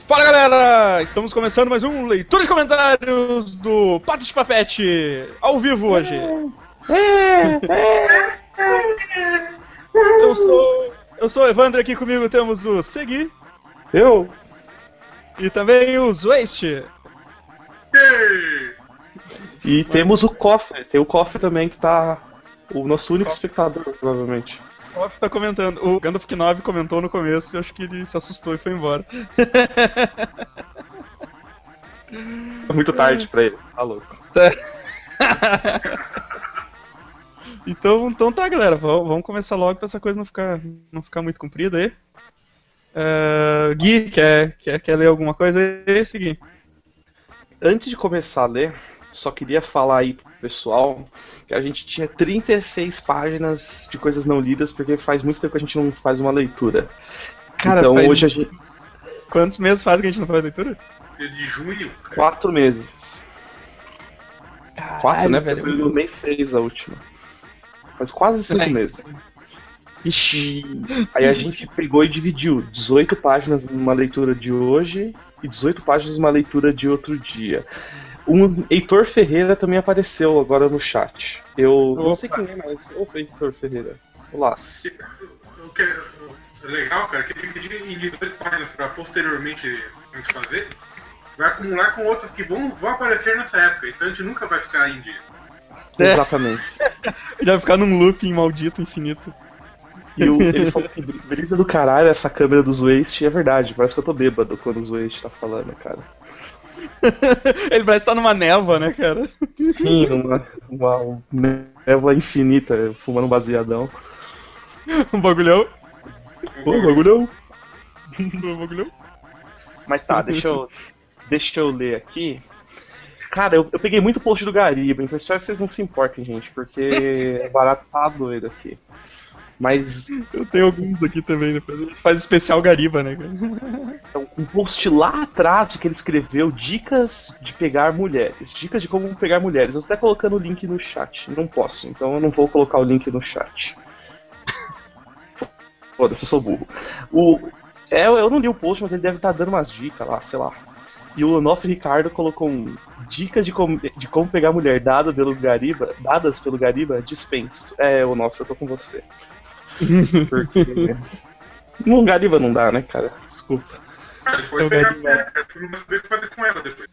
Fala galera! Estamos começando mais um Leitura de Comentários do Pato de Papete, ao vivo hoje. Eu sou o Evandro, aqui comigo temos o Segui. Eu? E também o Zwaste. E temos o cofre, tem o cofre também que tá o nosso único espectador, provavelmente. O Koff tá comentando, o Gandalf Knov comentou no começo e acho que ele se assustou e foi embora. É muito tarde pra ele, tá louco. Então tá galera, vamos começar logo pra essa coisa não ficar muito comprida aí. Gui, quer ler alguma coisa aí? Segui. Antes de começar a ler, só queria falar aí pro pessoal que a gente tinha 36 páginas de coisas não lidas, porque faz muito tempo que a gente não faz uma leitura. Cara, então hoje a gente... Quantos meses faz que a gente não faz leitura? De junho? 4 meses. Caralho, 4, né? velho. Porque foi no mês 6 a última. Faz quase 5 meses. Ixi. Aí a gente pegou e dividiu 18 páginas numa leitura de hoje e 18 páginas numa leitura de outro dia. Um Heitor Ferreira também apareceu agora no chat. Eu não sei quem é, mas opa, Heitor Ferreira. Olá. Legal, cara, que dividir em 18 páginas para posteriormente a gente fazer, vai acumular com outras que vão aparecer nessa época, então a gente nunca vai ficar em dia. Exatamente. Ele vai ficar num looping maldito infinito. E ele falou que brisa do caralho essa câmera do Zwaste, e é verdade, parece que eu tô bêbado quando o Zwaste tá falando, cara. Ele parece estar numa névoa, né, cara? Sim, uma névoa infinita, fumando um baseadão. Um bagulhão. Pô, bagulhão. Um bagulhão. Mas tá, deixa eu ler aqui. Cara, eu peguei muito post do Gariba, então espero que vocês não se importem, gente, porque é barato tá doido aqui. Mas Eu tenho alguns aqui também, depois a gente faz especial Gariba, né, cara? então, um post lá atrás que ele escreveu dicas de pegar mulheres. Dicas de como pegar mulheres. Eu tô até colocando o link no chat. Não posso, então eu não vou colocar o link no chat. Foda-se, eu sou burro. Eu não li o post, mas ele deve estar dando umas dicas lá, sei lá. E o Onofre Ricardo colocou dicas de como pegar mulher dadas pelo Gariba, dispenso. Onofre, eu tô com você. Porque... No Gariba não dá, né, cara? Desculpa. Cara, ele pode pegar a mulher, cara, tu não vai saber o que fazer com ela depois.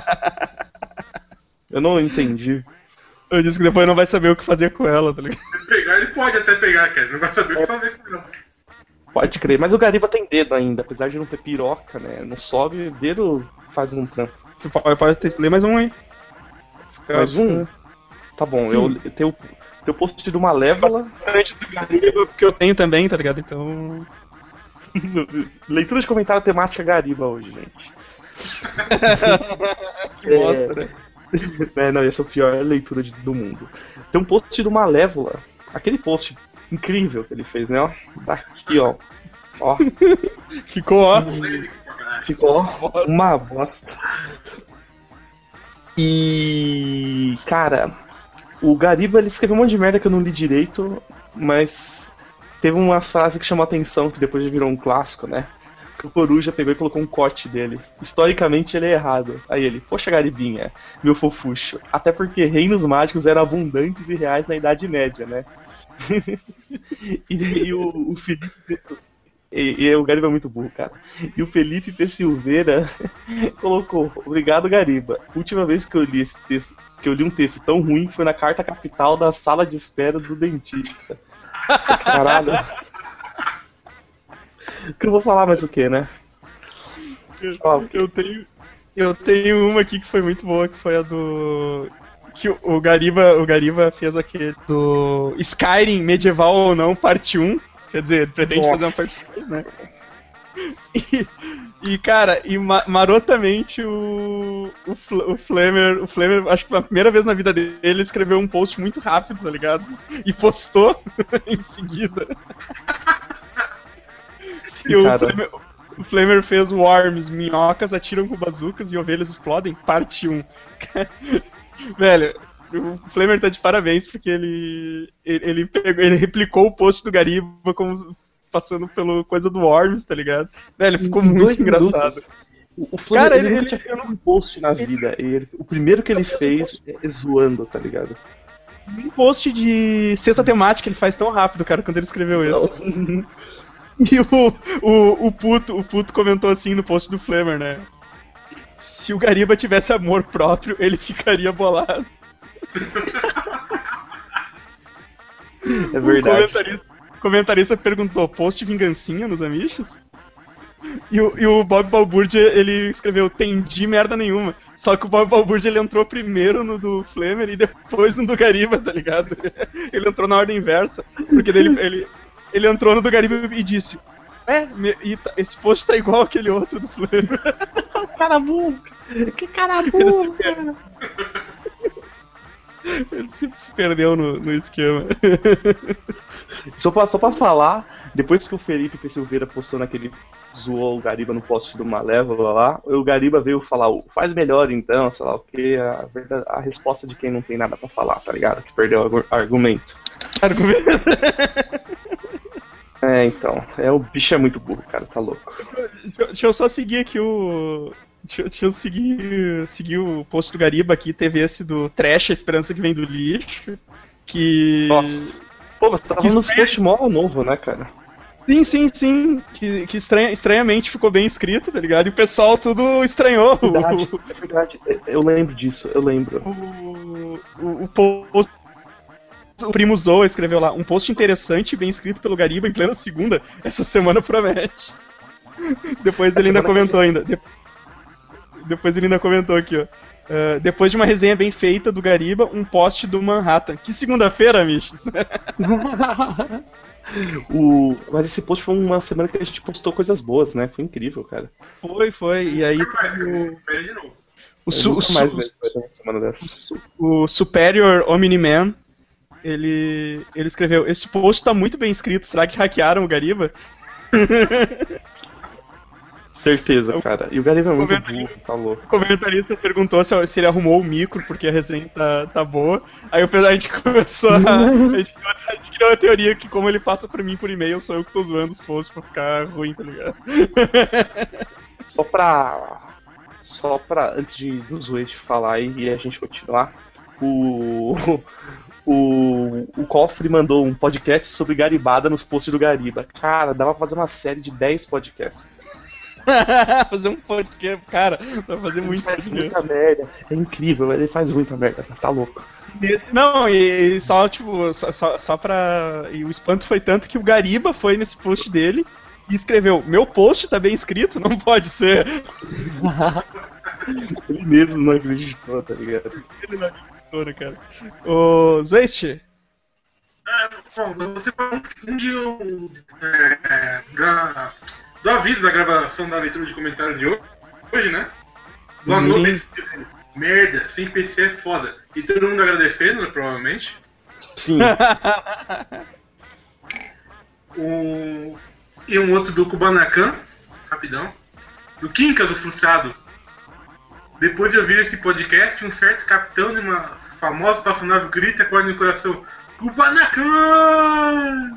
Eu não entendi. Eu disse que depois não vai saber o que fazer com ela, tá ligado? Ele pode até pegar, cara, ele não vai saber o que fazer com ela. Pode crer, mas o Gariba tem dedo ainda, apesar de não ter piroca, né? Não sobe, o dedo faz um trampo. Você pode ler mais um aí. Mais um? Tá bom, eu tenho post de uma Malévola. Antes do Gariba, porque eu tenho também, tá ligado? Então. Leitura de comentário temática Gariba hoje, gente. Que bosta, né? Não, essa é a pior leitura do mundo. Tem um post do Malévola, aquele post incrível que ele fez, né? Ó, daqui, ó. Ficou, ó. Ficou uma bosta. E, cara, o Gariba ele escreveu um monte de merda que eu não li direito, mas teve uma frase que chamou a atenção, que depois já virou um clássico, né? Que o Coruja pegou e colocou um corte dele. Historicamente ele é errado. Aí ele, poxa Garibinha, meu fofucho. Até porque reinos mágicos eram abundantes e reais na Idade Média, né? E o Felipe... E o Gariba é muito burro, cara. E o Felipe P. Silveira colocou: obrigado, Gariba. Última vez que eu li esse texto, que eu li um texto tão ruim foi na carta capital da sala de espera do dentista. Caralho. Que eu vou falar mais o que, né? Eu tenho uma aqui que foi muito boa, que foi a do. Que o Gariba fez aquele do Skyrim, medieval ou não, parte 1. Quer dizer, ele pretende fazer uma parte 2, né? Cara, marotamente o Flamer, acho que pela primeira vez na vida dele, ele escreveu um post muito rápido, tá ligado? E postou em seguida. Sim, E o Flamer fez Worms, minhocas atiram com bazucas e ovelhas explodem, parte 1. Velho, o Flamer tá de parabéns porque ele replicou o post do Gariba como passando pelo coisa do Worms, tá ligado? Velho, ficou muito engraçado. O Flamer, Cara, ele nunca ele- tinha feito um post na vida. O primeiro que ele fez é zoando, tá ligado? Um post de sexta temática ele faz tão rápido, cara, quando ele escreveu isso. E o puto comentou assim no post do Flamer, né? Se o Gariba tivesse amor próprio, ele ficaria bolado. É verdade. O comentarista perguntou, post vingancinha nos amichos? E o Bob Balbúrdia, ele escreveu, entendi merda nenhuma. Só que o Bob Balbúrdia, ele entrou primeiro no do Flamer e depois no do Gariba, tá ligado? Ele entrou na ordem inversa. Porque daí ele entrou no do Gariba e disse, esse post tá igual aquele outro do Flamer. Cara burro! Que cara burro, cara! Ele se perdeu no esquema. Só pra falar, depois que o Felipe P. Silveira postou naquele. Zoou o Gariba no post do Malévola lá, o Gariba veio falar, faz melhor então, sei lá o que, a resposta de quem não tem nada pra falar, tá ligado? Que perdeu o argumento. Então, o bicho é muito burro, cara, tá louco. Deixa eu só seguir aqui Deixa eu seguir o post do Gariba aqui. Teve esse do Trash, a esperança que vem do lixo. Que. Nossa. Pô, mas tava nos posts mó novo, né, cara? Sim. Que estranhamente ficou bem escrito, tá ligado? E o pessoal tudo estranhou. É verdade. Eu lembro disso, eu lembro. O post. O Primo Zoa escreveu lá, um post interessante, bem escrito pelo Gariba em plena segunda. Essa semana promete. Depois ele ainda comentou ainda. Depois ele ainda comentou aqui, ó. Depois de uma resenha bem feita do Gariba, um post do Manhattan. Que segunda-feira, Michos? Mas esse post foi uma semana que a gente postou coisas boas, né? Foi incrível, cara. Foi. E aí Espera de novo. O Superior Omni-Man, ele escreveu, esse post tá muito bem escrito, será que hackearam o Gariba? Certeza, cara. E o Gariba é muito burro, tá louco. O comentarista perguntou se ele arrumou o micro, porque a resenha tá boa. Aí a gente começou a gente criou a teoria que como ele passa pra mim por e-mail, sou eu que tô zoando os posts pra ficar ruim, tá ligado? Só pra antes do Zoete falar e a gente continuar, o Cofre mandou um podcast sobre garibada nos posts do Gariba. Cara, dava pra fazer uma série de 10 podcasts. Fazer um podcast, cara, vai fazer muito. Ele faz muita merda, é incrível, ele faz muita merda, tá louco. Não, e só, tipo, só pra. E o espanto foi tanto que o Gariba foi nesse post dele e escreveu: meu post tá bem escrito, não pode ser. Ele mesmo não acreditou, tá ligado? Ele não acreditou, né, cara? Ô, Zeist. Bom, você falou do aviso da gravação da leitura de comentários de hoje, né? Do anúncio, merda, sem PC é foda. E todo mundo agradecendo, né, provavelmente. Sim. E um outro do Kubanacan, rapidão. Do Quincas, o frustrado. Depois de ouvir esse podcast, um certo capitão de uma famosa espaçonave grita com a no coração: Kubanacan!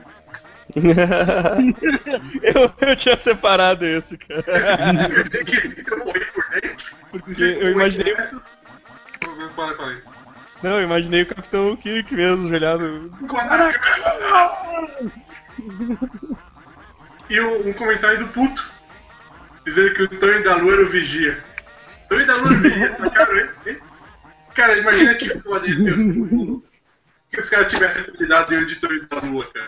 eu tinha separado esse, cara. Eu morri por dentro. Porque eu imaginei. Fala. Não, eu imaginei o Capitão Kirk mesmo, gelado. E um comentário do puto, dizendo que o Tonho da Lua era o vigia. Tonho da Lua era o vigia, tá caro, hein? Cara, imagina que foda isso. Que os caras tivessem a habilidade de Tonho da Lua, cara.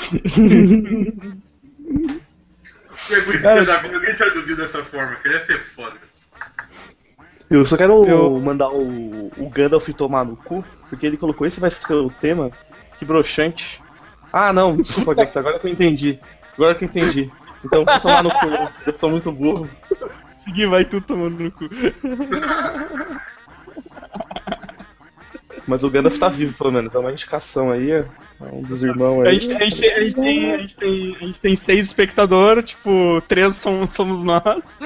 E é por isso que da vida alguém traduziu dessa forma, queria ser foda. Eu só quero mandar o Gandalf tomar no cu, porque ele colocou esse vai ser o tema, que broxante. Ah não, desculpa, Jax, agora que eu entendi. Então vou tomar no cu, eu sou muito burro. Segui, vai tudo tomando no cu. Mas o Gandalf tá vivo, pelo menos, é uma indicação aí, é um dos irmãos aí. A gente tem 6 espectadores, tipo, 3 somos nós.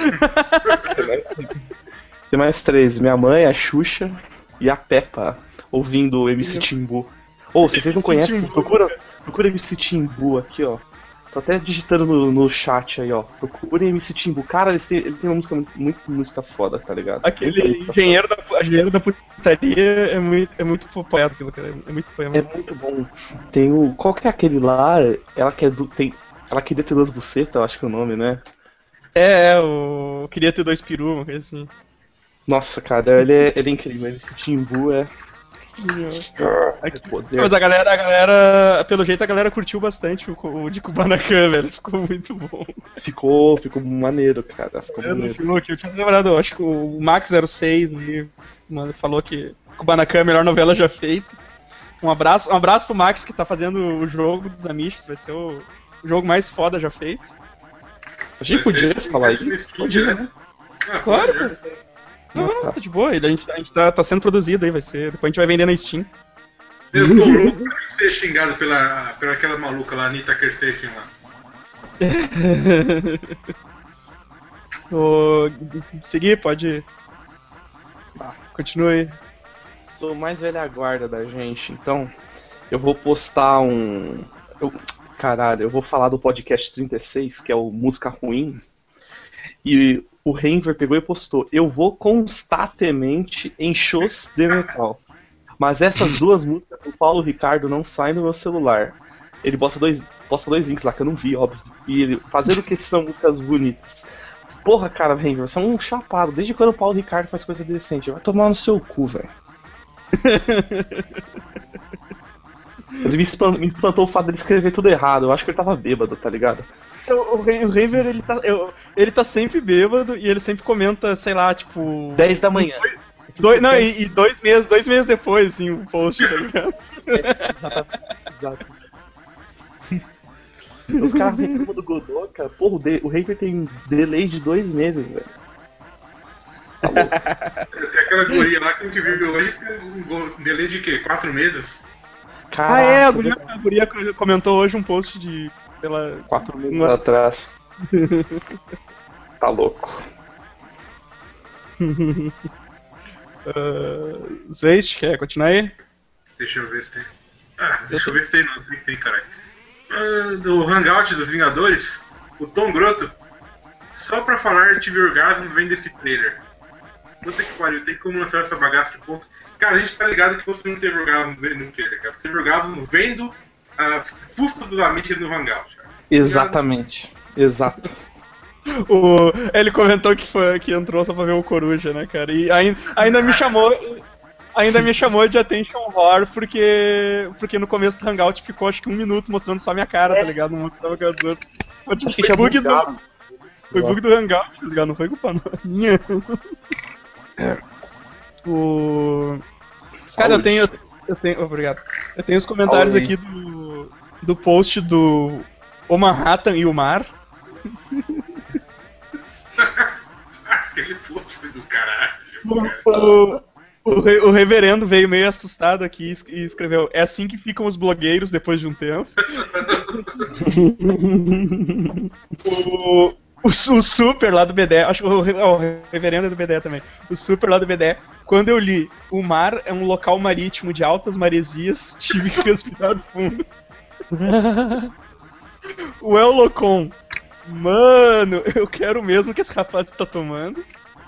Tem mais 3, minha mãe, a Xuxa e a Peppa, ouvindo o MC Timbu. Se vocês não conhecem, procura MC Timbu aqui, ó. Tô até digitando no chat aí, ó. Procurem MC Timbu. Cara, ele tem uma música muito música foda, tá ligado? Aquele engenheiro da putaria é muito poeta aquilo, cara. É muito poema. É muito bom. Tem o. Qual que é aquele lá? Ela queria ter duas bucetas, eu acho que é o nome, né? Eu queria ter 2 peru, uma coisa assim. Nossa, cara, ele é incrível. MC Timbu é. Poder. Mas a galera, pelo jeito a galera curtiu bastante o de Kubanacan, velho. Ficou muito bom. Ficou maneiro, cara. Ficou maneiro. Eu tinha lembrado, eu acho que o Max06 né, mano, falou que Kubanacan é a melhor novela já feita. Um abraço pro Max que tá fazendo o jogo dos Amish, vai ser o jogo mais foda já feito. A gente podia falar isso? Podia, né? Claro, cara. Não, tá de boa, a gente tá sendo produzido aí, vai ser. Depois a gente vai vender na Steam. Eu tô louco pra ser xingado pela aquela maluca lá, Anitta Kershaw lá. Vou seguir, pode. Continue. Sou o mais velha guarda da gente, então eu vou postar eu vou falar do podcast 36, que é o Música Ruim. E o Renver pegou e postou: eu vou constantemente em shows de metal. Mas essas duas músicas do Paulo Ricardo não saem do meu celular. Ele posta dois links lá que eu não vi, óbvio. E ele fazendo que são músicas bonitas. Porra, cara, Renver, você é um chapado. Desde quando o Paulo Ricardo faz coisa decente? Vai tomar no seu cu, velho. Mas me espantou o fato dele escrever tudo errado. Eu acho que ele tava bêbado, tá ligado? O Renver, ele tá sempre bêbado e ele sempre comenta, sei lá, tipo... 10 da manhã. E 2 meses depois, assim, o post, tá ligado? Exato. Os caras reclamam do Godot, cara. Porra, o Renver tem delay de 2 meses, velho. Tá louco. Tem aquela guria lá que a gente viu hoje que tem um delay de quê? 4 meses? Caraca, a guria comentou hoje um post de... Pela 4 meses atrás. Tá louco. Sveist, quer continuar aí? Deixa eu ver se tem. Deixa eu ver se tem, não sei que tem, caralho. Do Hangout dos Vingadores, o Tom Grotto, só pra falar tive orgasmo vem desse trailer. Puta que pariu, tem como lançar essa bagaça de ponto. Cara, a gente tá ligado que você não teve orgasmo vendo o trailer, cara. Você teve orgasmo vendo a fusta do Amit no Hangout. Cara. Exatamente. Exato. Ele comentou que entrou só pra ver o Coruja, né, cara? E ainda me chamou de Attention Horror porque no começo do Hangout ficou acho que 1 minuto mostrando só minha cara, tá ligado? Não mostrava com as outras. Foi bug do Hangout, tá ligado? Não foi culpa minha. Cara, eu tenho. Obrigado. Eu tenho os comentários aqui do post do O Manhattan e o Mar. Aquele post foi do caralho. O reverendo veio meio assustado aqui e escreveu: é assim que ficam os blogueiros depois de um tempo. O Super lá do BD, acho que o reverendo é do BD também. O Super lá do BD, quando eu li o mar é um local marítimo de altas maresias, tive que respirar fundo. O El Locon, mano, eu quero mesmo que esse rapaz tá tomando.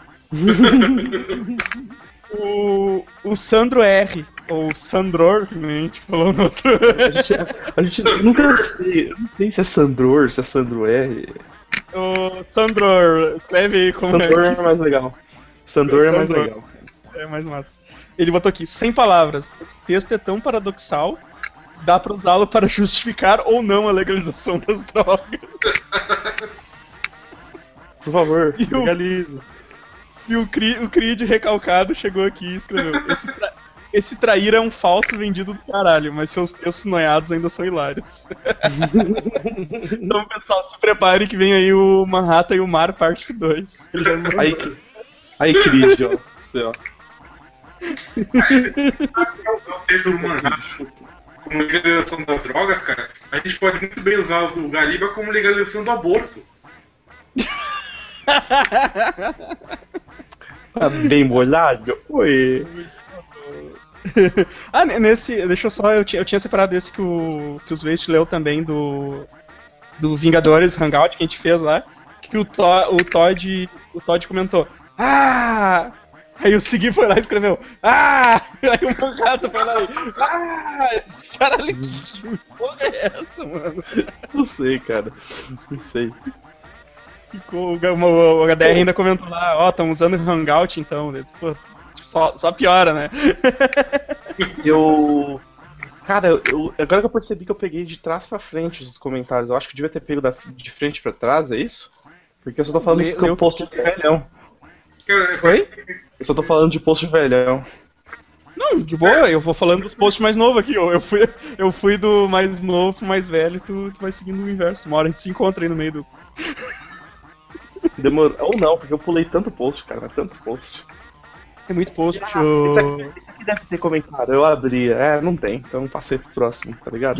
O Sandro R, ou Sandror, como a gente falou no outro. A gente nunca sei, eu não sei se é Sandror, se é Sandro R. O Sandror, escreve aí como Sandror é mais legal. Sandror é mais legal. É mais massa. Ele botou aqui, sem palavras, esse texto é tão paradoxal, dá pra usá-lo para justificar ou não a legalização das drogas. Por favor, legaliza. E o Creed recalcado chegou aqui e escreveu: esse trair é um falso vendido do caralho, mas seus textos noiados ainda são hilários. Então, pessoal, se preparem que vem aí o Manhattan e o Mar, parte 2. Aí, Creed, ó. Você, ó. O texto do Manhattan como legalização das drogas, cara, a gente pode muito bem usar o Gariba como legalização do aborto. Bem molhado? Oi. Deixa eu só, eu tinha separado esse que o Sveist leu também do do Vingadores Hangout que a gente fez lá, que o Todd comentou, ah! Aí o Segui foi lá e escreveu, ah! Aí o Mangato foi lá e, ah! Caralho, que porra é essa, mano? Não sei, cara. Não sei. Ficou, o HDR ainda comentou lá, ó, estão usando o Hangout então, né? Pô, só piora, né? Cara, agora que eu percebi que eu peguei de trás pra frente os comentários, eu acho que eu devia ter pego de frente pra trás, é isso? Porque eu só tô falando isso porque eu posto de velhão. Oi? Eu só tô falando de post de velhão. Não, de boa, eu vou falando dos posts mais novos aqui, ó. Eu fui do mais novo pro mais velho, tu vai seguindo o inverso. Uma hora a gente se encontra aí no meio do... Demorou. Ou não, porque eu pulei tanto post, cara, mas tanto post. Tem muito post. Esse aqui deve ter comentário, eu abri. Não tem, então passei pro próximo, tá ligado?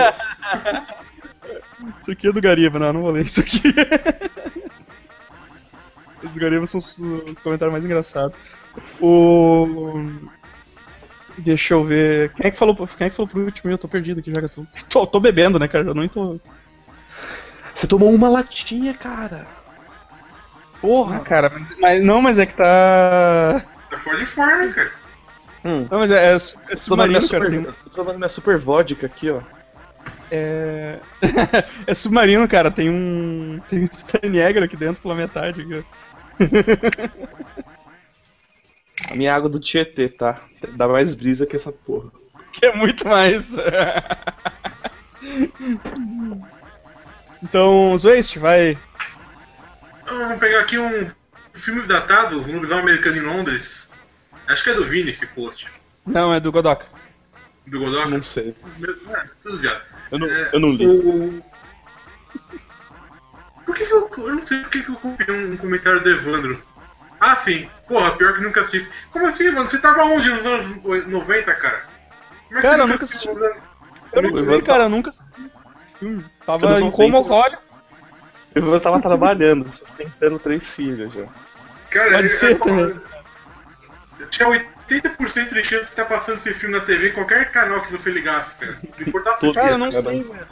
Isso aqui é do Gariba, não vou ler isso aqui. Os do Gariba são os comentários mais engraçados. Deixa eu ver. Quem é que falou pro último? Eu tô perdido aqui já que eu tô bebendo, né, cara? Eu não tô. Você tomou uma latinha, cara. Porra, cara, mas é que tá. Tá fora de forma, cara. Não, mas é submarino, cara. Eu tô tomando minha super vodka aqui, ó. É submarino, cara. Tem um Staniegger aqui dentro pela metade. Aqui, ó. A minha água do Tietê, tá? Dá mais brisa que essa porra. Que é muito mais. Então, Zwist, vai. Vamos pegar aqui um filme datado, um lobisomem americano em Londres. Acho que é do Vini esse post. Não, é do Godoka. Do Godoka? Não sei. Tudo já. Eu não li. Por que eu não sei por que eu copiei um comentário do Evandro. Ah, sim. Porra, pior que nunca assisti. Como assim, mano? Você tava onde nos anos 90, cara? Como é que Cara, você eu nunca assisti. Eu não sei, cara, eu nunca assisti filme. Tava em coma alcoólico. Eu tava trabalhando, sustentando 3 filhos já. Cara, Pode ser também. Eu tinha 80% de chance de tá passando esse filme na TV em qualquer canal que você ligasse, cara. Não importava. Cara, eu não sei, velho.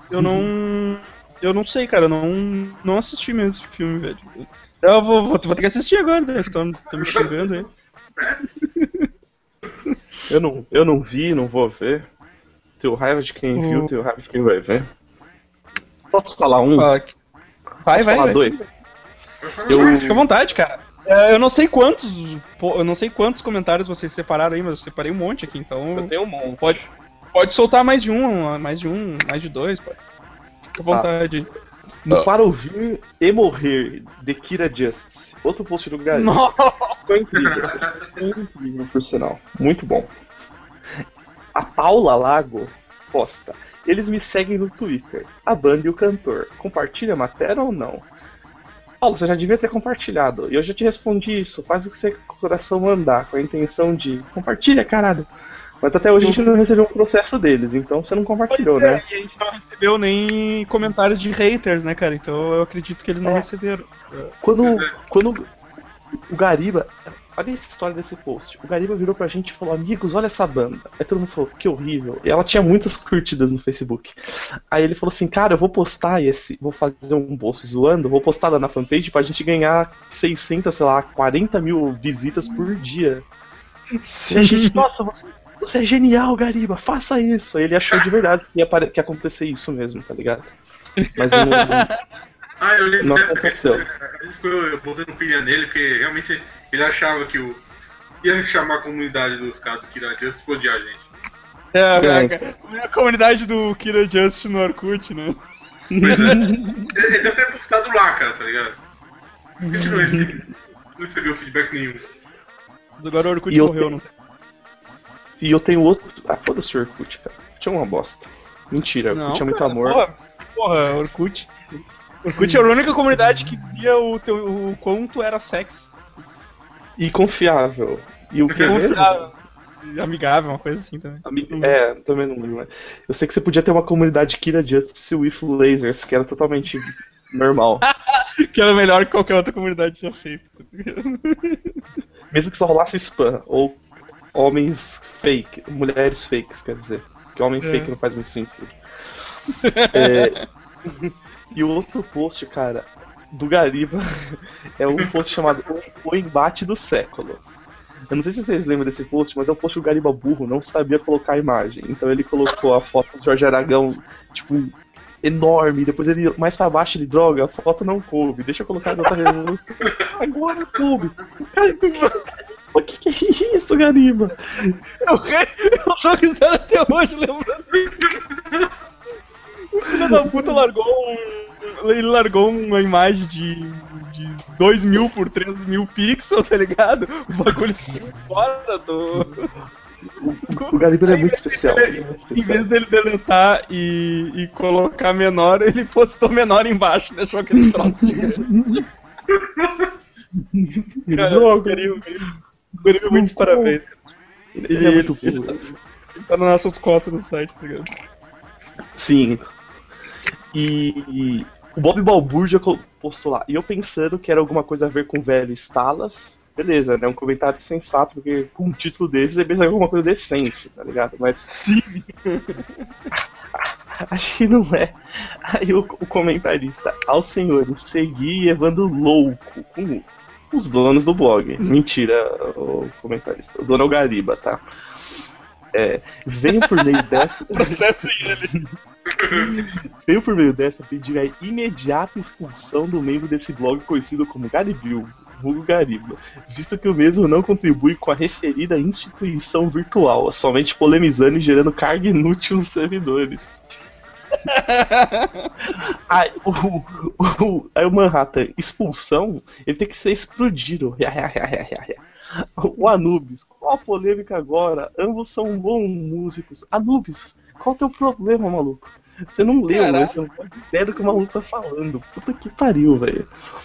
Eu não sei, cara. Eu não assisti mesmo esse filme, velho. Eu vou ter que assistir agora, né? Tô me xingando aí. Eu não vi, não vou ver. Tenho raiva de quem viu, tenho raiva de quem vai ver. Posso falar um? Vai. Falar 2? Fica à vontade, cara. Eu não sei quantos comentários vocês separaram aí, mas eu separei um monte aqui, então. Eu tenho um monte. Pode soltar mais de 2, pode. Fica à vontade. No Para Ouvir e Morrer, de Kira Justice. Outro post do Gary. Foi incrível. Foi incrível, por sinal. Muito bom. A Paula Lago posta. Eles me seguem no Twitter. A banda e o cantor. Compartilha a matéria ou não? Paulo, você já devia ter compartilhado. E eu já te respondi isso. Faz o que seu coração mandar. Com a intenção de... Compartilha, caralho. Mas até hoje a gente não recebeu um processo deles, então você não compartilhou, né? E a gente não recebeu nem comentários de haters, né, cara? Então eu acredito que eles não receberam. Quando o Gariba... Olha essa história desse post. O Gariba virou pra gente e falou, amigos, olha essa banda. Aí todo mundo falou, que horrível. E ela tinha muitas curtidas no Facebook. Aí ele falou assim, cara, eu vou postar vou fazer um post zoando, vou postar lá na fanpage pra gente ganhar 600, sei lá, 40 mil visitas por dia. E a gente, nossa, você é genial, Gariba, faça isso. Aí ele achou de verdade que ia acontecer isso mesmo, tá ligado? Mas não... Eu lembro não dessa aconteceu. A gente ficou botando pilha nele, porque realmente ele achava que ia chamar a comunidade dos caras do Kira Justice pra odiar a gente. A comunidade do Kira Justice no Orkut, né? Pois é. Ele deve ter postado lá, cara, tá ligado? A gente não recebeu feedback nenhum. Agora o Orkut morreu, não tem. E eu tenho outro... foda-se o Orkut, cara. Tinha uma bosta. Mentira, Orkut tinha muito amor. Porra, Orkut. Orkut é a única comunidade que dizia o quanto era sexy. E confiável. E o que mesmo? Amigável, uma coisa assim também. Também não lembro. Eu sei que você podia ter uma comunidade Kira Justice with lasers, que era totalmente normal. Que era melhor que qualquer outra comunidade já feita. Mesmo que só rolasse spam, ou homens fake, mulheres fakes, quer dizer. Porque homem fake não faz muito sentido. E o outro post, cara, do Gariba, é um post chamado O Embate do Século. Eu não sei se vocês lembram desse post, mas é um post que o Gariba burro não sabia colocar a imagem. Então ele colocou a foto do Jorge Aragão, tipo, enorme. Depois ele, mais pra baixo, ele, droga, a foto não coube. Deixa eu colocar em outra resolução. Agora coube. O que é isso, Gariba? Eu tô risando até hoje, lembrando. O filho da puta ele largou uma imagem de 2.000 por 3.000 pixels, tá ligado? O bagulho saiu fora do... O Gariba é muito especial. Em vez dele deletar e colocar menor, ele postou menor embaixo, deixou aquele troço gigante. Cara, o Gariba, muito parabéns. Ele é muito ele tá nas nossas cotas no site, tá ligado? Sim. E o Bob Balbúrdia postou lá. E eu pensando que era alguma coisa a ver com o velho Stalas. Beleza, né? Um comentário sensato, porque com um título desses é pensar em alguma coisa decente, tá ligado? Mas. Sim. Acho que não é. Aí o comentarista, aos senhores, segui Evandro louco com os donos do blog. Mentira, o comentarista. O dono é o Gariba, tá? Venho por meio dessa. Processo ele. Venho por meio dessa pedir a imediata expulsão do membro desse blog conhecido como Garibil, vulgo Gariba, visto que o mesmo não contribui com a referida instituição virtual, somente polemizando e gerando carga inútil nos servidores. Aí o Manhattan, expulsão, ele tem que ser explodido. O Anubis, qual a polêmica agora? Ambos são bons músicos. Anubis, qual o teu problema, maluco? Você não leu, né? Você não faz ideia do que o maluco tá falando. Puta que pariu, velho.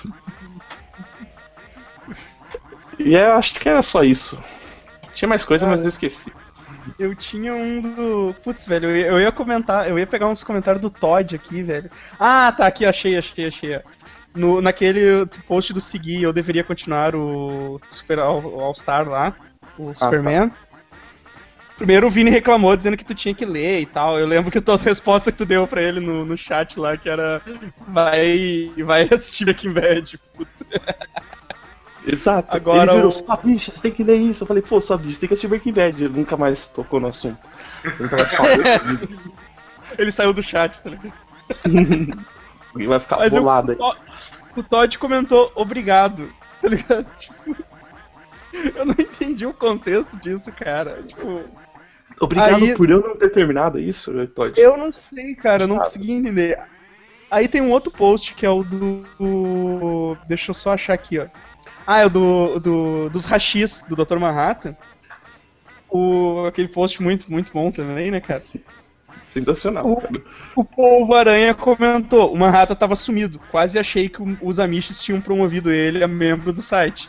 E eu acho que era só isso. Tinha mais coisa, mas eu esqueci. Eu tinha um do... Putz, velho, eu ia comentar, eu ia pegar uns comentários do Todd aqui, velho. Ah, tá, aqui, achei. Naquele post do seguir, eu deveria continuar o Super All-Star lá, o Superman. Tá. Primeiro o Vini reclamou dizendo que tu tinha que ler e tal. Eu lembro que a tua resposta que tu deu pra ele no chat lá, que era vai assistir Breaking Bad. Puta. Exato. Agora ele virou, sua bicha, você tem que ler isso. Eu falei, pô, sua bicha, tem que assistir Breaking Bad. Ele nunca mais tocou no assunto. Ele nunca mais falou. Ele saiu do chat, tá ligado? Ele vai ficar bolado aí. O Todd comentou, obrigado, tá ligado? Tipo, eu não entendi o contexto disso, cara. Tipo, obrigado por eu não ter terminado isso, Todd. Eu não sei, cara, eu não consegui entender. Aí tem um outro post que é o do... Deixa eu só achar aqui, ó. Ah, é o dos rachis, do Dr. Manhattan. Aquele post muito, muito bom também, né, cara? Sensacional, cara. O Povo Aranha comentou, o Manhattan tava sumido. Quase achei que os Amishes tinham promovido ele a membro do site.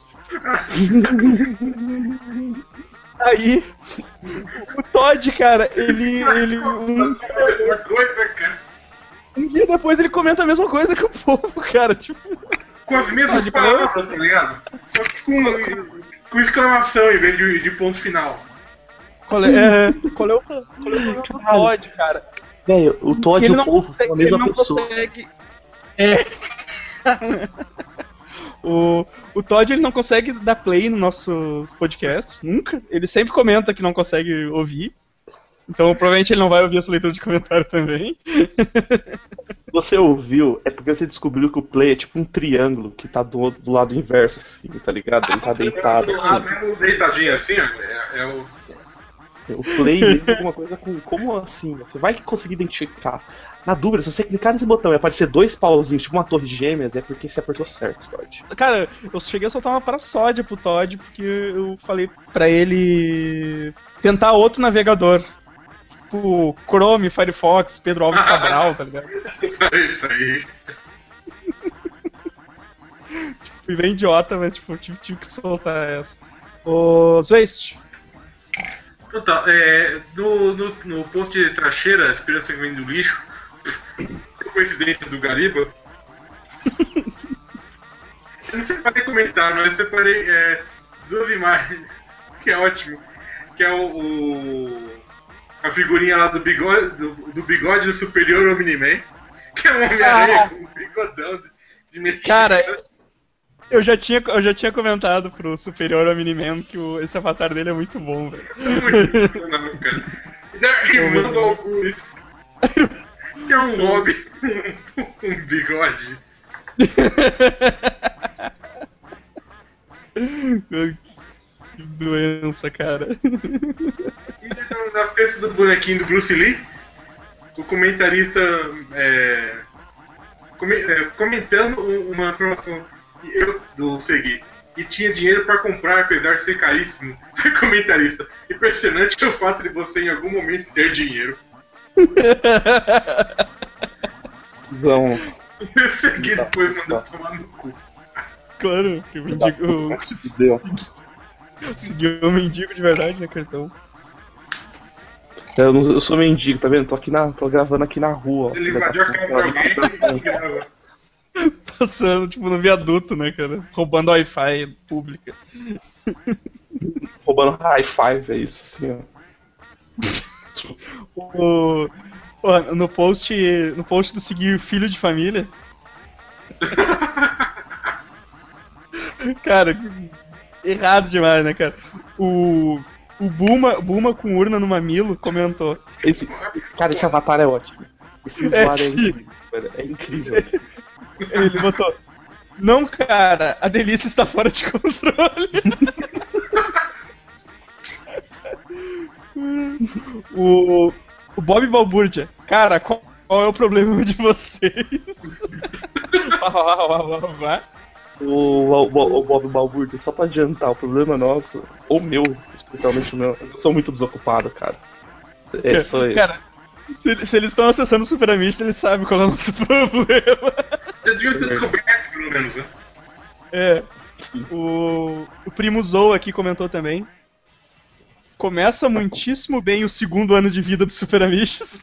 Aí, o Todd, cara, um dia depois ele comenta a mesma coisa que o povo, cara, tipo... Com as mesmas palavras, tá ligado? Só que com exclamação em vez de ponto final. Qual é o problema do Todd, cara? Velho, o Todd e o povo são a mesma pessoa. O Todd, ele não consegue dar play nos nossos podcasts, nunca. Ele sempre comenta que não consegue ouvir. Então provavelmente ele não vai ouvir essa leitura de comentário também. Você ouviu, é porque você descobriu que o play é tipo um triângulo que tá do lado inverso, assim, tá ligado? Ele tá deitado assim. Deitadinho assim, ó. O play lembra alguma coisa com... Como assim? Você vai conseguir identificar. Na dúvida, se você clicar nesse botão e aparecer dois pauzinhos, tipo uma torre gêmeas, é porque você apertou certo, Todd. Cara, eu cheguei a soltar uma paraçódia pro Todd, porque eu falei pra ele tentar outro navegador. Tipo, Chrome, Firefox, Pedro Alves Cabral, tá ligado? É isso aí. Tipo, fui bem idiota, mas tipo, tive que soltar essa. Ô, Zweist. Então tá, no post de tracheira, esperança que vem do lixo, coincidência do Gariba, eu não separei comentário, mas eu separei duas imagens, que é ótimo, que é a figurinha lá do bigode do superior Omni-Man, Que é um Homem-Aranha com um bigodão de mexicano. Cara, eu já tinha comentado pro Superior ao Miniman que esse avatar dele é muito bom, velho. Muito impressionante, cara. E da irmã do Augusto. Que é um Robin com um bigode. Que doença, cara. E na festa do bonequinho do Bruce Lee, o comentarista comentando uma informação do Segui. E tinha dinheiro pra comprar, apesar de ser caríssimo. Comentarista. Impressionante o fato de você em algum momento ter dinheiro. Zão. E o Segui depois mandou tomar no cu. Claro, que o mendigo. Deu. Seguiu o mendigo de verdade, né, cartão? Eu sou mendigo, tá vendo? Tô gravando aqui na rua. Ó. Ele invadiu a casa de alguém e grava. Passando, tipo, no viaduto, né, cara? Roubando Wi-Fi pública. Roubando high five, é isso, assim, ó. No post do seguir filho de família. Cara, errado demais, né, cara? O Buma com urna no mamilo comentou. Esse avatar é ótimo. Esse usuário é incrível, velho. É incrível. Ele botou: não, cara, a delícia está fora de controle. o Bob Balbúrdia: cara, qual é o problema de vocês? O Bob Balbúrdia, só pra adiantar, o problema nosso, ou meu, especialmente o meu, eu sou muito desocupado, cara. É só isso. Cara, se eles estão acessando o Super Amist, eles sabem qual é o nosso problema. Eu devia ter descoberto, pelo menos, né? É. O Primo Zou aqui comentou também. Começa muitíssimo bem o segundo ano de vida do Super Amishes.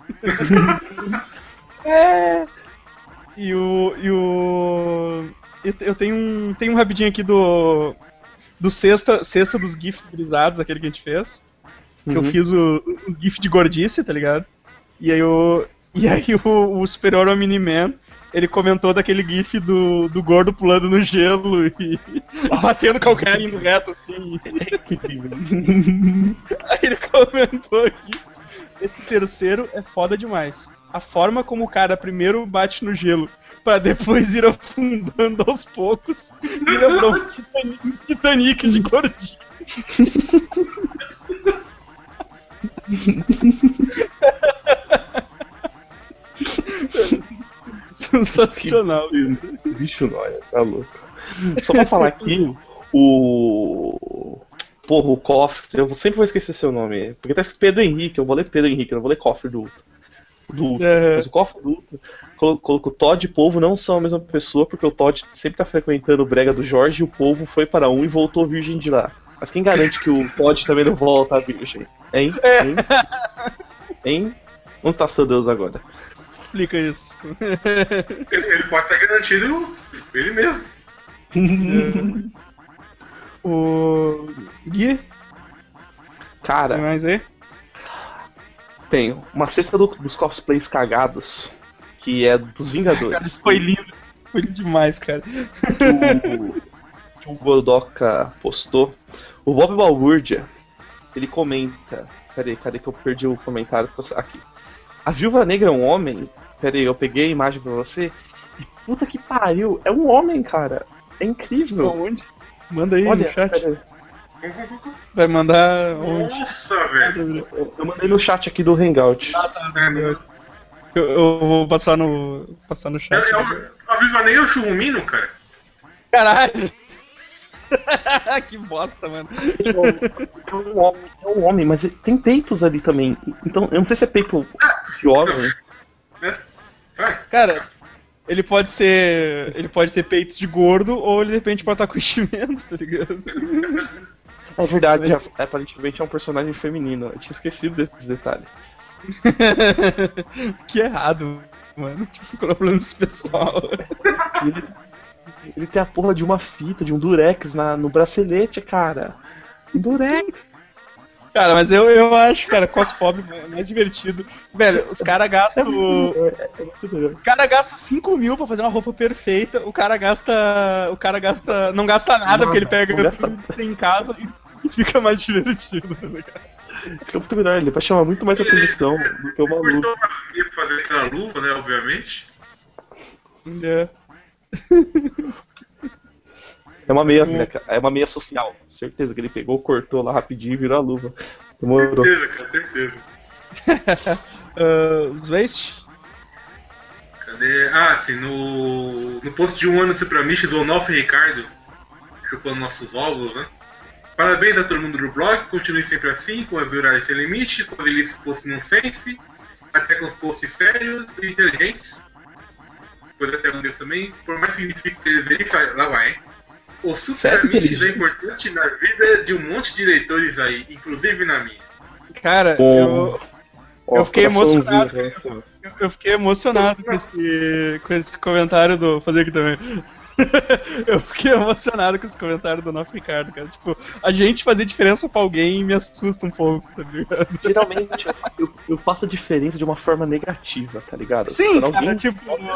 É. Eu tenho um rapidinho aqui do sexta dos GIFs brisados, aquele que a gente fez. Que eu fiz os GIFs de gordice, tá ligado? E aí o Superior ao Miniman, ele comentou daquele GIF do gordo pulando no gelo e batendo calcanhar indo reto, assim. Aí ele comentou aqui: esse terceiro é foda demais. A forma como o cara primeiro bate no gelo pra depois ir afundando aos poucos me lembrou um Titanic de gordinho. Sensacional. Bicho nóia, tá louco. Só pra falar aqui, Porra, o Cofre, eu sempre vou esquecer seu nome. Porque tá escrito Pedro Henrique, eu vou ler Pedro Henrique, eu não vou ler Cofre do Ultra. Mas o Cofre do Ultra colocou: Todd e o Polvo não são a mesma pessoa, porque o Todd sempre tá frequentando o brega do Jorge e o Polvo foi para um e voltou virgem de lá. Mas quem garante que o Todd também não volta virgem? Hein? Hein? Onde tá seu Deus agora? Explica isso. Ele pode estar garantido ele mesmo. O Gui? Cara, Tem mais aí? tenho uma cesta dos cosplays cagados, que é dos Vingadores. Cara, isso foi lindo. Foi lindo demais, cara. Que o Godoka postou. O Bob Balbúrdia, ele comenta. Cadê que eu perdi o comentário? Aqui. A Viúva Negra é um homem? Peraí, eu peguei a imagem pra você. E puta que pariu, é um homem, cara. É incrível. Onde? Manda aí Olha, no chat. peraí. Vai mandar onde? Nossa, velho. Eu mandei no chat aqui do Hangout. Eu vou passar no chat. A Viva Negra é o Churrumino, cara. Caralho! Que bosta, mano. É um homem, mas tem peitos ali também. Então, eu não sei se é peito de homem. Cara, ele pode ter peitos de gordo ou ele de repente pode estar com enchimento, tá ligado? É verdade, aparentemente é um personagem feminino. Eu tinha esquecido desses detalhes. Que errado, mano. Tipo, problema desse pessoal. Ele tem a porra de uma fita, de um durex no bracelete, cara. Um durex. Cara, mas eu acho, cara, cos pobre é mais divertido. Velho, os caras gastam. O cara gasta 5 mil pra fazer uma roupa perfeita. O cara gasta. O cara gasta. Não gasta nada porque ele pega tudo que tem em casa e fica mais divertido, tá ligado? Fica muito melhor, ele vai chamar muito mais atenção do que o maluco. Cortou uma fia pra fazer aquela luva, né? Obviamente. É. É uma meia, né, cara? É uma meia social. Certeza que ele pegou, cortou lá rapidinho e virou a luva. Demorou. Certeza, cara, certeza. Os Waste? Cadê? Ah, sim, no post de 1 ano de Supramistas, o Onofre e Ricardo, chupando nossos ovos, né? Parabéns a todo mundo do blog, continue sempre assim, com as horários sem limite, com as delícias posts nonsense, até com os posts sérios e inteligentes. Pois até um deles também, por mais que signifique que eles verem, lá vai, hein? O Supramistas é importante na vida de um monte de leitores aí, inclusive na minha. Cara, eu fiquei emocionado. Eu fiquei emocionado com esse comentário do. Vou fazer aqui também. Eu fiquei emocionado com esse comentário do Nosso Ricardo, cara. Tipo, a gente fazer diferença pra alguém me assusta um pouco, tá ligado? Geralmente eu faço a diferença de uma forma negativa, tá ligado? Sim, cara, alguém... tipo,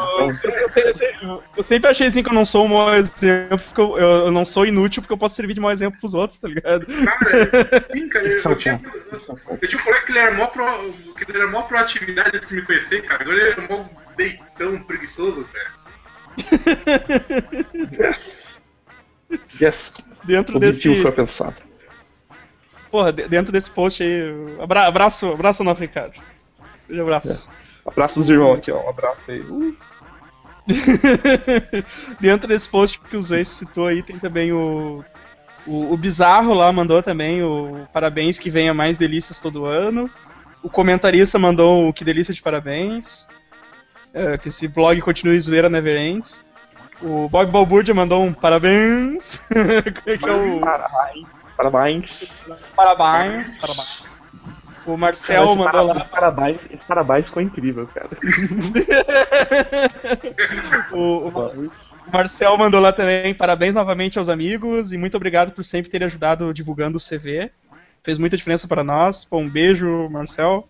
eu sempre achei assim que eu não sou um mau exemplo, porque eu não sou inútil porque eu posso servir de mau exemplo pros outros, tá ligado? Cara, sim, cara, eu tinha um colega que ele era mó proatividade antes de me conhecer, cara. Agora ele é mó deitão, preguiçoso, cara. Yes. Dentro o desse foi pensado. Porra, dentro desse post aí, abraço no Ricardo. Abraço. Abraço dos irmãos aqui, ó. Um abraço aí. Dentro desse post que o Zoe citou aí, tem também o Bizarro lá, mandou também o parabéns, que venha mais delícias todo ano. O comentarista mandou o que delícia de parabéns. Que esse blog continue zoeira never ends. O Bob Balbúrdia mandou um parabéns. Parabéns. O Marcel mandou lá. Esse parabéns ficou incrível, cara. o Marcel mandou lá também parabéns novamente aos amigos e muito obrigado por sempre terem ajudado divulgando o CV. Fez muita diferença para nós. Pô, um beijo, Marcel.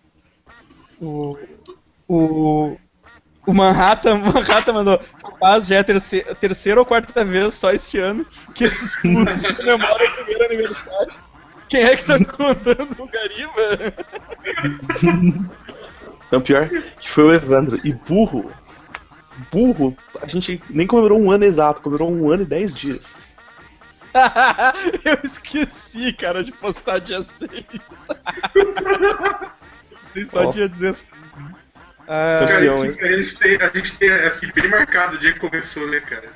O Manhattan mandou, rapaz, já é a terceira ou quarta vez só esse ano que esses putos comemoram o primeiro aniversário. Quem é que tá contando o Gariba? Não, pior que foi o Evandro. E burro, a gente nem comemorou um ano exato, comemorou 1 ano e 10 dias. Eu esqueci, cara, de postar dia 6. Só dia 16. Campeão, cara, a gente tem assim, bem marcado o dia que começou, né, cara?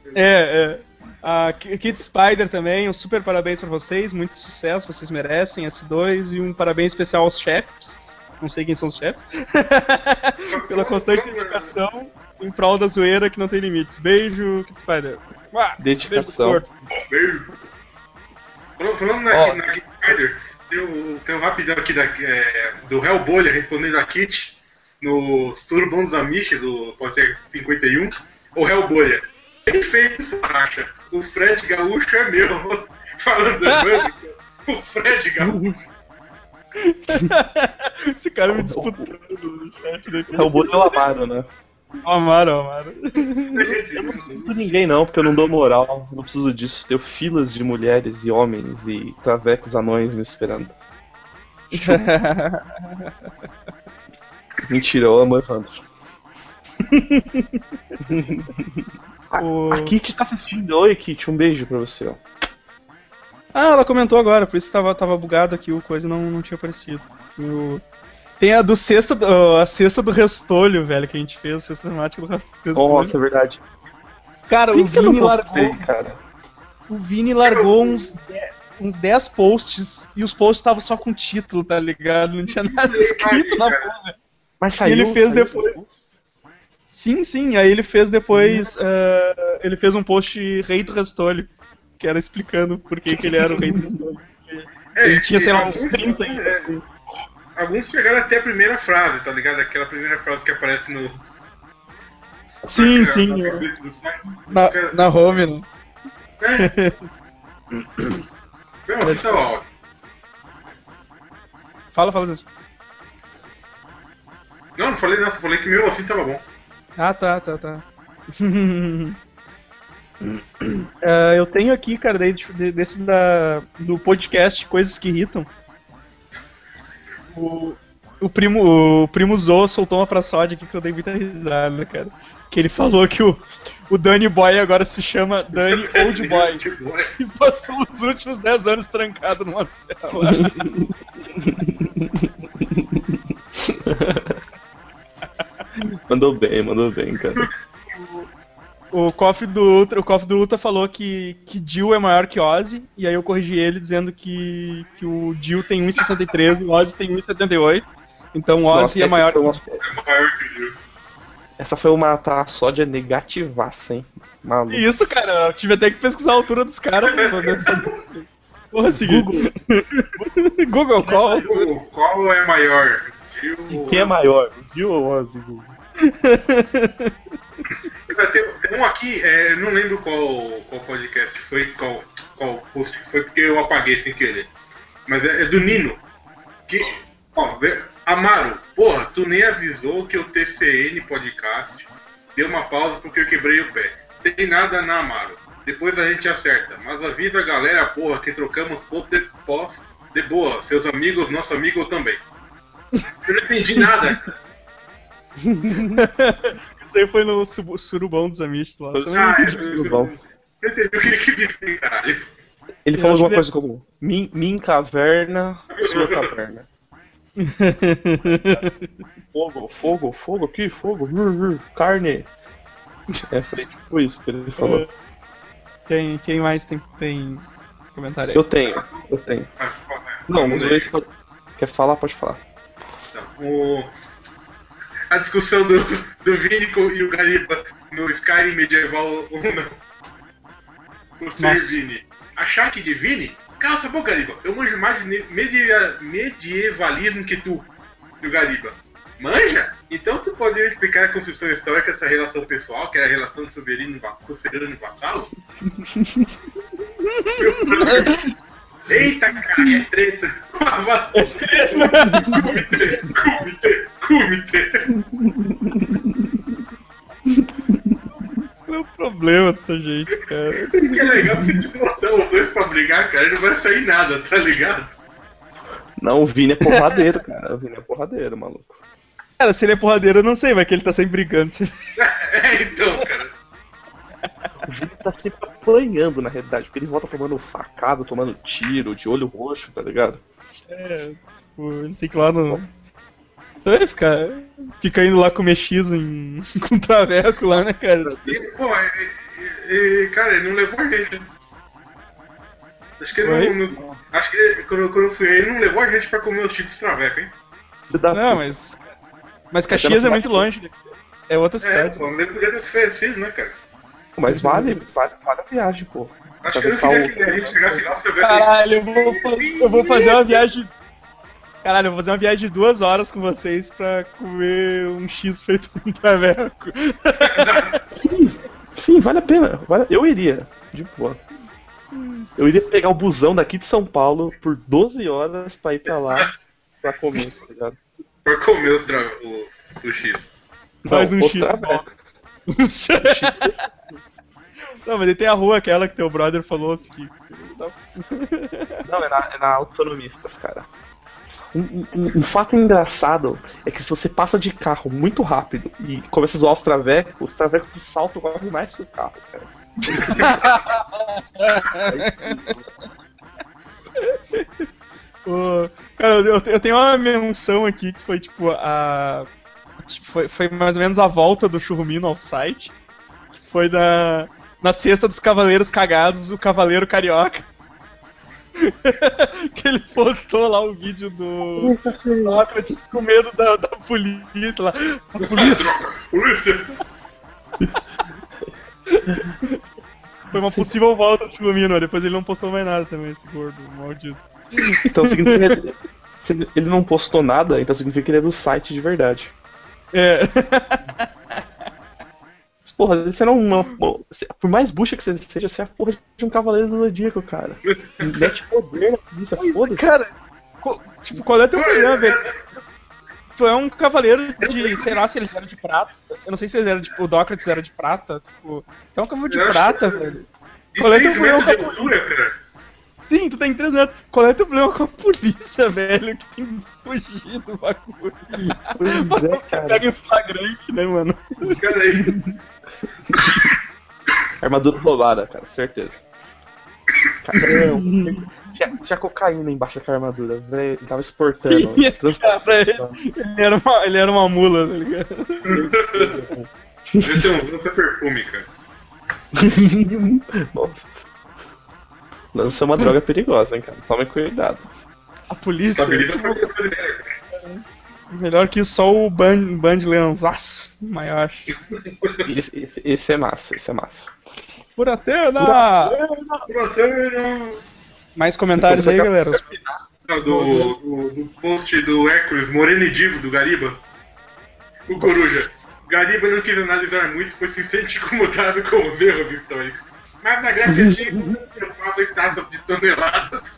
A Kid Spider também, um super parabéns pra vocês, muito sucesso, vocês merecem, S2, e um parabéns especial aos chefes, não sei quem são os chefes, pela constante dedicação em prol da zoeira que não tem limites. Beijo, Kid Spider. Dedicação. Beijo. Falando na Kid Spider, tem um rapidão aqui do Hellbolha respondendo a Kit. No Tudo Bom dos Amiches, do podcast 51, o Hellbolha. Bem feito, sua racha. O Fred Gaúcho é meu. Falando da banda, o Fred Gaúcho. Esse cara me disputando no chat daqui. Hellbolha é o Amaro, né? Amaro. Eu não preciso de ninguém não, porque eu não dou moral. Não preciso disso. Tenho filas de mulheres e homens e travecos anões me esperando. Mentira, eu amo o Evandro. A Kit tá assistindo. Oi, Kit, um beijo pra você, ó. Ela comentou agora, por isso tava bugado aqui, o coisa não tinha aparecido. Tem a cesta do Restolho, velho, que a gente fez, a cesta temática do Restolho. Nossa, é verdade. Cara, o Vini largou. Cara? O Vini largou uns 10 posts e os posts estavam só com título, tá ligado? Não tinha nada escrito na porra. Mas saiu, ele fez depois. Sim, aí ele fez depois. Ele fez um post Rei do Restolho, que era explicando por que ele era o Rei do Restolho. Ele tinha, sei lá, uns 30 ainda. Alguns chegaram até a primeira frase, tá ligado? Aquela primeira frase que aparece no. Sim. Na home, né? Não, pessoal. Fala, Zé. Não falei nada, só falei que meu assim tava bom. Ah, tá. Eu tenho aqui, cara, do podcast Coisas que Irritam. O primo Zoa soltou uma praçódia aqui que eu dei muita risada, cara. Que ele falou que o Danny Boy agora se chama Danny Old Boy. E passou os últimos 10 anos trancado numa cela. Mandou bem, cara. O Coffee do Ultra falou que Jill é maior que Ozzy, e aí eu corrigi ele dizendo que o Jill tem 1,63 e o Ozzy tem 1,78. Então o Ozzy é maior que o Jill. É maior que o Jill. Essa foi uma sódia negativaça, hein? Maluco. Isso, cara, eu tive até que pesquisar a altura dos caras. Porra, seguinte. Google, Qual é maior? Jill... Quem é maior? Jill ou Ozzy? Tem um aqui, não lembro qual podcast foi, qual post foi, porque eu apaguei sem querer. Mas é do Nino. Que, ó, Amaro, porra, tu nem avisou que o TCN podcast deu uma pausa porque eu quebrei o pé. Tem nada na Amaro. Depois a gente acerta. Mas avisa a galera, porra, que trocamos pós de boa. Seus amigos, nosso amigo também. Eu não entendi nada. Isso aí foi no surubão dos amigos lá. Surubão. Eu entendi o que ele quis dizer, caralho. Ele falou alguma coisa como Min caverna, sua caverna. Fogo, que fogo? Carne. Foi tipo isso que ele falou. Quem mais tem comentário aí? Eu tenho. Não, mas ele quer falar, pode falar. A discussão do Vini e o Gariba no Skyrim medieval ou não. O Sir Vini. Achar que de Vini? Cala essa boca, Gariba. Eu manjo mais de medievalismo que tu. E o Gariba. Manja? Então tu poderia explicar a construção histórica dessa relação pessoal, que era a relação de soberano e vassalo? Eita, cara, é treta. Kumite. Qual é o problema dessa gente, cara? Que é legal você te botar os dois pra brigar, cara, não vai sair nada, tá ligado? Não, o Vini é porradeiro, cara. O Vini é porradeiro, maluco. Cara, se ele é porradeiro, eu não sei, mas que ele tá sempre brigando. Então, cara. O Vini tá sempre apanhando, na realidade, porque ele volta tomando facada, tomando tiro, de olho roxo, tá ligado? Tipo, ele tem que ir lá no... Então fica indo lá comer X com traveco lá, né, cara? Cara, ele não levou a gente. Acho que ele não. Acho que quando eu fui ele não levou a gente pra comer os tipos de traveco, hein? Não, mas Caxias é muito longe. É outra cidade. Pô, ele podia ter feito, né, cara? Mas vale a viagem, pô. Acho que eu não queria que a gente chegasse lá e Caralho, eu vou fazer uma viagem. Caralho, eu vou fazer uma viagem de 2 horas com vocês pra comer um X feito com traveco. Sim, vale a pena. Eu iria, de boa. Eu iria pegar o busão daqui de São Paulo por 12 horas pra ir pra lá pra comer, tá ligado? Pra comer o X. Faz um X. Não, mas ele tem a rua aquela que teu brother falou assim. Não, é na Autonomistas, cara. Um fato engraçado é que se você passa de carro muito rápido e começa a zoar os travecos do salto correm mais que o carro, cara. Cara, eu tenho uma menção aqui que foi tipo foi mais ou menos a volta do Churrumino ao site. Que foi na Sexta dos Cavaleiros Cagados, o Cavaleiro Carioca. Que ele postou lá o vídeo do Sócrates com medo da polícia lá. A polícia! Foi uma possível volta do Churrumino, depois ele não postou mais nada também, esse gordo maldito. Então significa que se ele não postou nada, então significa que ele é do site de verdade. Porra, você não. Por mais bucha que você seja, você é a porra de um cavaleiro do Zodíaco, cara. Mete poder na polícia, foda-se. Cara, Tipo, qual é o teu problema, velho? Tu é um cavaleiro de, sei lá, se eles eram de prata. Eu não sei se eles eram de. O Dócrates era de prata. Tipo, tu é um cavaleiro de prata, velho. Qual é o teu 3 problema metros de com a altura, cara. Sim, tu tem 3 metros. Qual é o teu problema com a polícia, velho? Que tem que fugir do bagulho. Pois é, cara. Pega em flagrante, né, mano? Cara aí. Armadura roubada, cara, certeza. Caramba, tinha cocaína embaixo daquela armadura, velho. Ele tava exportando. Ele era uma mula, tá ligado? Deve ter um lança-perfume, cara. Nossa. Lança é uma droga perigosa, hein, cara. Tome cuidado. A polícia. Estabiliza a força brasileira, cara. Melhor que só o Bandleonzaço, mas eu acho. Esse é massa, esse é massa. Furatena! Mais comentários aí, galera? Do post do Hércules, Moreno e Divo, do Gariba. O Coruja. Gariba não quis analisar muito, pois se sente incomodado com os erros históricos. Mas na Grécia Antiga, observava estátuas de toneladas.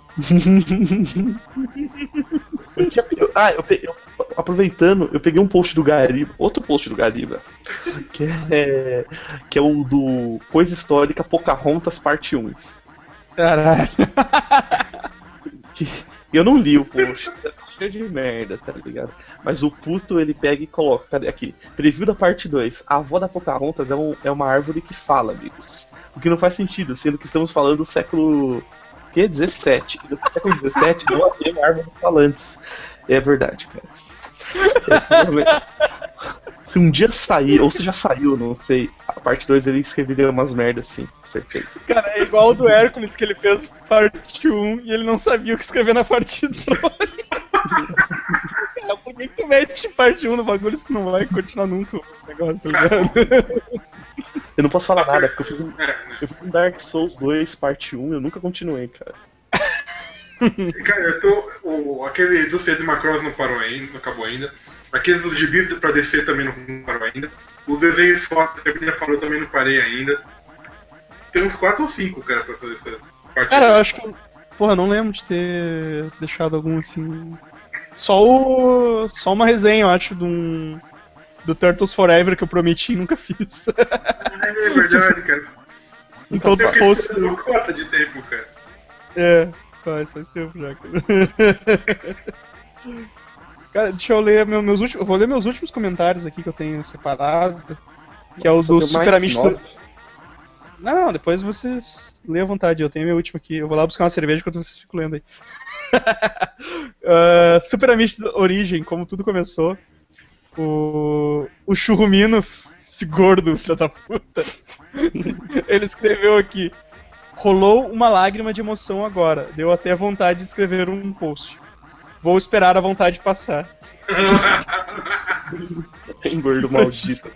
Aproveitando, eu peguei um post do Gariba, outro post do Gariba, que é o do Coisa Histórica Pocahontas Parte 1. Caralho. Eu não li o post, tá cheio de merda, tá ligado? Mas o puto ele pega e coloca, cadê aqui? Preview da parte 2. A avó da Pocahontas é uma árvore que fala, amigos. O que não faz sentido, sendo que estamos falando do século 17. E no século 17 não havia árvores falantes. É verdade, cara. Se um dia sair, ou se já saiu, não sei, a parte 2 ele escreveria umas merdas assim, com certeza. Cara, é igual o do Hércules que ele fez parte 1 e ele não sabia o que escrever na parte 2. Cara, por que tu mete parte 1 no bagulho se não vai continuar nunca o negócio, tá ligado? Eu não posso falar nada, porque eu fiz um Dark Souls 2 parte 1 e eu nunca continuei, cara. Cara, aquele do C do Macross não parou ainda, não acabou ainda. Aqueles dos gibis pra descer também não parou ainda. Os desenhos fotos que a menina falou também não parei ainda. Tem uns 4 ou 5, cara, pra fazer essa partida. Cara, eu acho que. Porra, não lembro de ter deixado algum assim. Só uma resenha, eu acho, do Turtles Forever que eu prometi e nunca fiz. É verdade, cara. Em todos os posts. Uma cota de tempo, cara. É, faz tempo já, cara. Cara, deixa eu ler meus últimos. Eu vou ler meus últimos comentários aqui que eu tenho separado. Que é o do Super Amish. Não, depois vocês lêem à vontade. Eu tenho meu último aqui. Eu vou lá buscar uma cerveja enquanto vocês ficam lendo aí. Super Amish Origem, como tudo começou. O Churrumino, esse gordo, filho da puta. Ele escreveu aqui: rolou uma lágrima de emoção agora. Deu até vontade de escrever um post. Vou esperar a vontade passar. Tem gordo maldito.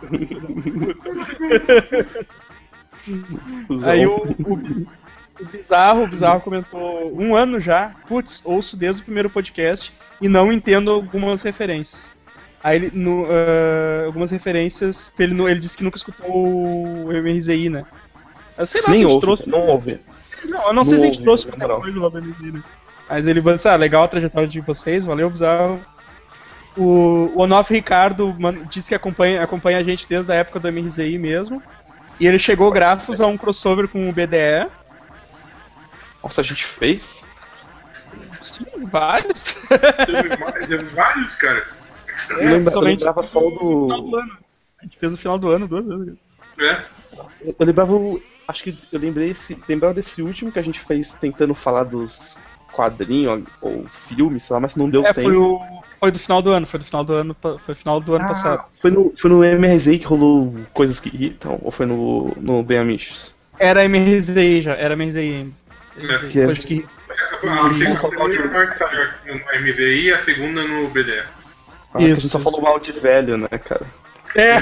Aí o Bizarro comentou: 1 ano já, putz, ouço desde o primeiro podcast e não entendo algumas referências. Aí ele, algumas referências, ele disse que nunca escutou o MRZI, né? Eu sei lá se a gente trouxe. Não ouve. Não, eu não sei se a gente trouxe muita coisa lá do MRZI, né? Mas ele disse: legal a trajetória de vocês, valeu, Bizarro. O Onof Ricardo disse que acompanha a gente desde a época do MRZI mesmo. E ele chegou graças a um crossover com o BDE. Nossa, a gente fez? Sim, vários. Teve vários, cara. Eu lembrava só do... A gente fez no final do ano 2 vezes. Eu lembrava, acho que eu lembrava desse último que a gente fez tentando falar dos quadrinhos ou filmes, sei lá, mas não deu tempo. Foi do final do ano, foi final do ano passado. Foi no MRZ que rolou Coisas que Irritam, ou foi no Bem Amichos? Era MRZI já, era MRZI ainda. Coisas que a primeira parte saiu no MVI e a segunda no BDE. A gente só falou mal de velho, né, cara? É.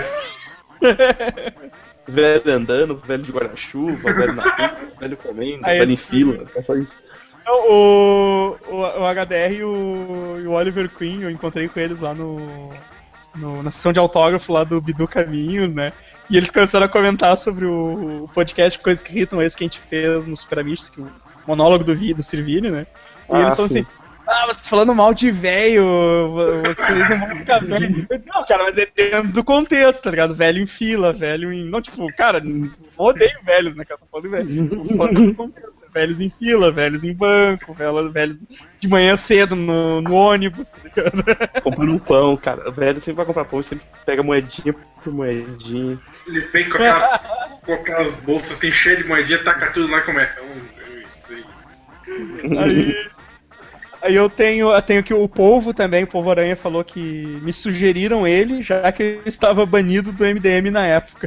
Velho andando, velho de guarda-chuva, velho na rua, velho comendo, velho em fila, é só isso. O HDR e o Oliver Queen, eu encontrei com eles lá na sessão de autógrafo lá do Bidu Caminho, né? E eles começaram a comentar sobre o podcast Coisas que Irritam, esse que a gente fez nos Super Amichos, que o monólogo do Servini, né? E eles falaram assim: Ah, você falando mal de velho, vocês não vão ficar velho. Não, cara, mas é dentro do contexto, tá ligado? Velho em fila, velho em. Não, tipo, cara, eu odeio velhos, né, cara? Tô falando de velho. Tô falando do contexto. Velhos em fila, velhos em banco, velhos de manhã cedo no ônibus, tá ligado? Comprando um pão, cara. O velho sempre vai comprar pão, sempre pega moedinha por moedinha. Ele vem com aquelas bolsas assim cheias de moedinha, taca tudo lá e começa. Isso aí. Aí eu tenho aqui o Polvo também, o Polvo Aranha falou que me sugeriram ele, já que ele estava banido do MDM na época.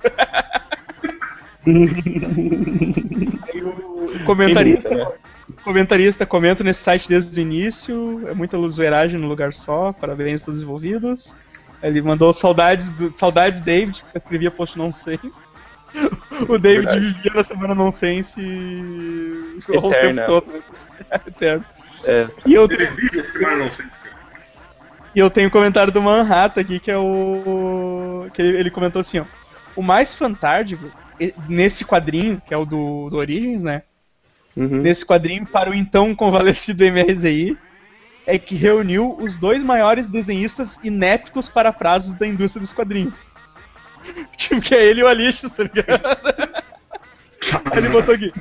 Aí o comentarista comenta nesse site desde o início, é muita zoeiragem no lugar só, parabéns aos envolvidos. Ele mandou saudades David, que escrevia post nonsense. O David vivia na semana nonsense o tempo todo, né? Eterno. É. E eu Ele vive a semana nonsense. E eu tenho um comentário do Manhattan aqui, que é o... que ele comentou assim, ó. O mais fantárdico, nesse quadrinho, que é o do Origins, né? Uhum. Nesse quadrinho, para o então convalescido MRZI, é que reuniu os dois maiores desenhistas ineptos para prazos da indústria dos quadrinhos. Tipo, que é ele e o Alixos, tá ligado? Aí ele botou aqui.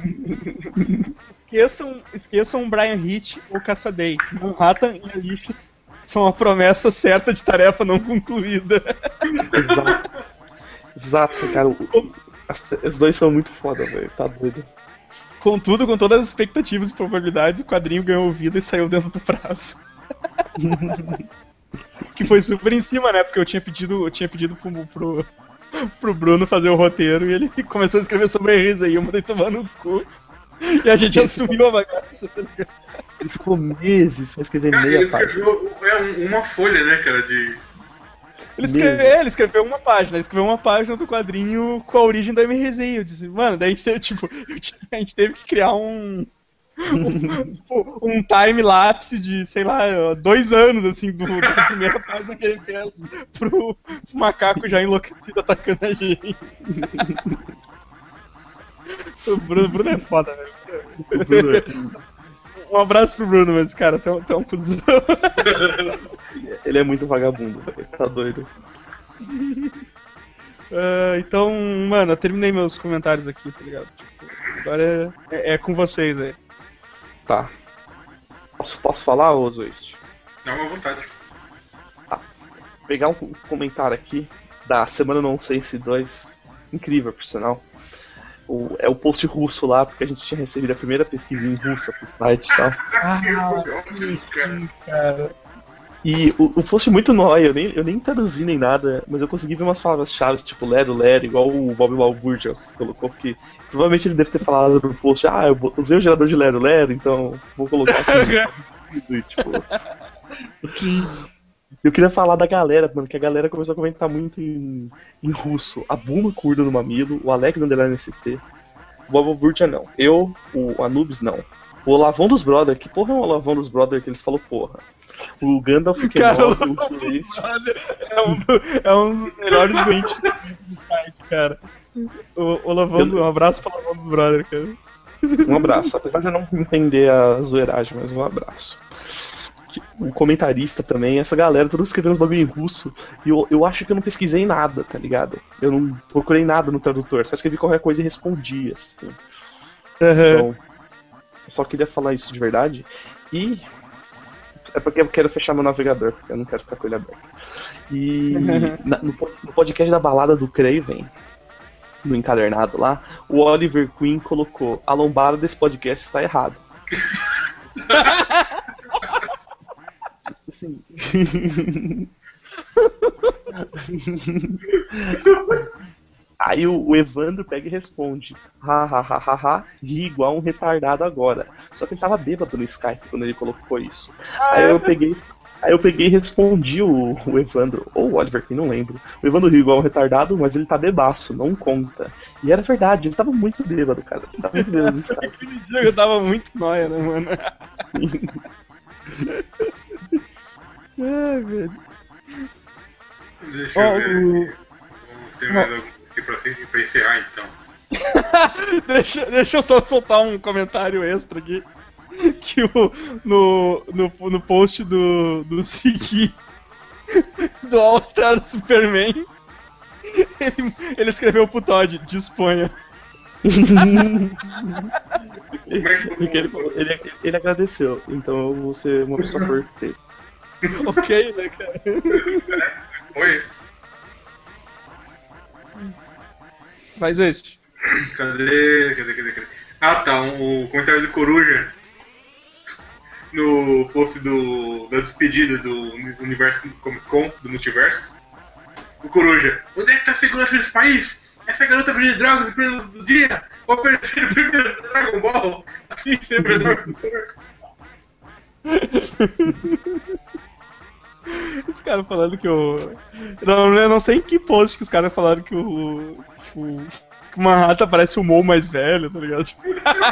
Esqueçam Brian Hitch ou Cassaday. Manhattan e Alixos são a promessa certa de tarefa não concluída. Exato, cara. Os dois são muito foda, velho. Tá doido. Contudo, com todas as expectativas e probabilidades, o quadrinho ganhou vida e saiu dentro do prazo. Que foi super em cima, né? Porque eu tinha pedido pro Bruno fazer o roteiro e ele começou a escrever sobre a Risa e eu mandei tomar no cu. E a gente assumiu a bagaça, tá ligado? Ele ficou meses pra escrever Cara, meia ele página. escreveu uma folha, né, cara, de... Ele escreveu uma página, do quadrinho com a origem da MRZI. Eu disse, mano, daí a gente teve, tipo, a gente teve que criar um time-lapse de, sei lá, 2 anos, assim, da primeira página que ele fez pro macaco já enlouquecido atacando a gente. O Bruno é foda, velho. Um abraço pro Bruno, mas, cara, tem um cuzão. Ele é muito vagabundo, velho. Tá doido. Então, mano, eu terminei meus comentários aqui, tá ligado? Tipo, agora é com vocês aí. Tá. Posso falar, ô Zoist? Dá uma vontade. Tá. Vou pegar um comentário aqui da Semana Nonsense 2. Incrível, por sinal. É o post russo lá, porque a gente tinha recebido a primeira pesquisa em russa pro site e tal. Cara. E o post muito nóia, eu nem traduzi nem nada, mas eu consegui ver umas palavras-chave, tipo Lero, igual o Bob Balbúrdia colocou, porque provavelmente ele deve ter falado no post, eu usei o gerador de Lero, então vou colocar aqui. E, tipo... Eu queria falar da galera, mano, que a galera começou a comentar muito em russo. A Buma Curda no Mamilo, o Alex Underline ST, o Bob Burtia não. O Anubis não. O Olavão dos Brother, que porra é o Olavão dos Brother que ele falou porra? O Gandalf que é um dos melhores doentes do site, cara. Um abraço pro Olavão dos Brother, cara. Um abraço, apesar de eu não entender a zoeiragem, mas um abraço. O comentarista também, essa galera, todos escrevendo os bagulho em russo. E eu acho que eu não pesquisei nada, tá ligado? Eu não procurei nada no tradutor, só escrevi qualquer coisa e respondi, assim. Então, eu só queria falar isso de verdade. E é porque eu quero fechar meu navegador, porque eu não quero ficar com ele aberto. E no podcast da balada do Craven, no encadernado lá, o Oliver Queen colocou: a lombada desse podcast está errado. Assim. Aí o Evandro pega e responde: ri igual um retardado agora. Só que ele tava bêbado no Skype quando ele colocou isso. Aí eu peguei e respondi o Evandro, ou o Oliver, que não lembro. O Evandro riu igual um retardado, mas ele tá bebaço, não conta. E era verdade, ele tava muito bêbado, cara. Ele tava muito bêbado no Skype. Aquele dia eu tava muito nóia, né, mano? Ai, velho. Deixa eu ver. Tem mais algum aqui pra encerrar, então. Deixa eu só soltar um comentário extra aqui. que no post do Siki do All Star Superman, ele escreveu pro Todd, disponha. Porque ele agradeceu, então eu vou ser uma pessoa perfeita. Ok, né, cara? Oi, Faz isso. cadê? Ah, tá, o comentário do Coruja no post da despedida do universo Comic Con, do multiverso. O Coruja, onde é que tá a segurança desse país? Essa garota vende drogas em pleno luz do dia, oferecendo primeiro Dragon Ball, assim sempre é Dragon Ball. Os caras falando que o. Não, eu não sei em que post que os caras falaram que que o Manhattan parece o Mo mais velho, tá ligado? Tipo,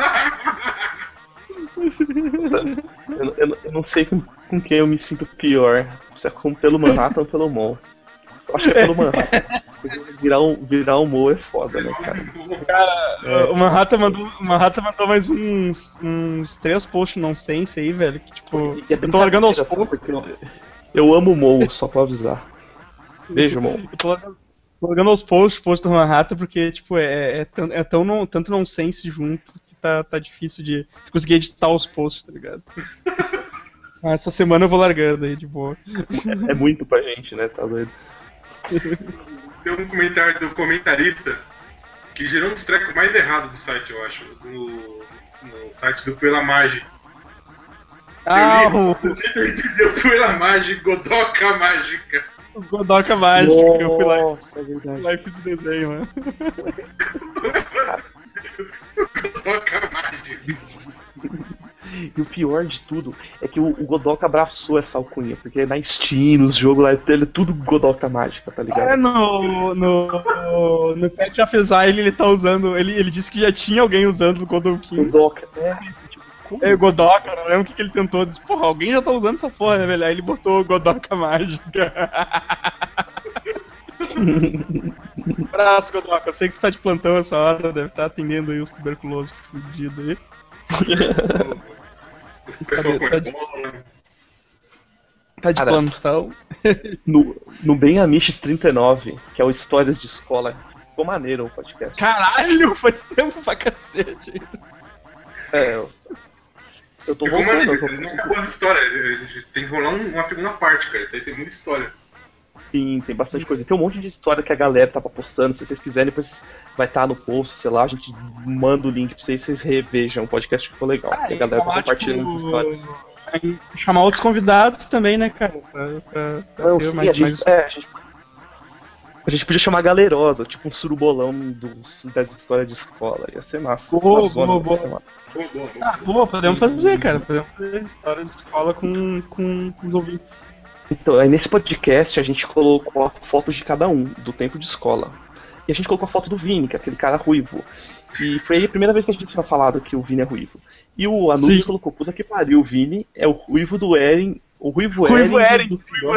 Eu não sei com quem eu me sinto pior. Se é pelo Manhattan ou pelo Mon. Eu acho que é pelo Manhattan. Virar um Mo é foda, né, cara? o Manhattan mandou mais uns 3 posts nonsense aí, velho. Que tipo. E é Eu tô largando aos brincadeira, poucos. porque eu amo o Mo, só pra avisar. Beijo, Mo. Eu tô largando aos posts do Manhattan porque, tipo, tanto nonsense junto que tá difícil de conseguir editar os posts, tá ligado? Essa semana eu vou largando aí, de boa. É muito pra gente, né? Tá doido. Tem um comentário do comentarista que gerou um dos trecos mais errados do site, eu acho. No site do Pela Magi. O título entendeu Pela Magi, Godoka Mágica. O Godoka Mágica, que eu fui lá, Nossa, é verdade. lá e fiz o desenho, né? Godoka Mágica. E o pior de tudo é que o Godoka abraçou essa alcunha, porque na Steam, nos jogos lá, ele é tudo Godoka Mágica, tá ligado? No Pet of Exile ele tá usando. Ele disse que já tinha alguém usando o Godokin. Godoka, É, Godoka, não lembro o que ele tentou. Disse, porra, alguém já tá usando essa porra, né, velho? Aí ele botou Godoka Mágica. Abraço, Godoka. Eu sei que tu tá de plantão essa hora, deve estar atendendo aí os tuberculosos fudidos aí. O pessoal põe bola. Tá de Cara, plantão. No Ben Amish 39, que é o Histórias de Escola, ficou maneiro o podcast. Caralho, faz tempo pra cacete. Eu tô Ficou voltando, maneiro, não acabou a história. Tem que rolar uma segunda parte, cara. Isso aí tem muita história. Sim, tem bastante coisa. Tem um monte de história que a galera tava postando. Se vocês quiserem, depois vai estar no post, sei lá, a gente manda o link pra vocês revejam. O podcast ficou legal. Porque a galera tá compartilhando as histórias. Chamar outros convidados também, né, cara? Não, sim, a gente podia chamar a galerosa, tipo um surubolão das histórias de escola. Ia ser massa. Boa. Podemos fazer, cara. Podemos fazer história de escola com os ouvintes. Então, aí nesse podcast a gente colocou fotos de cada um, do tempo de escola. E a gente colocou a foto do Vini, que é aquele cara ruivo. E foi a primeira vez que a gente tinha falado que o Vini é ruivo. E o Anubis colocou, puta que pariu, o Vini é o ruivo do Eren. O ruivo Eren.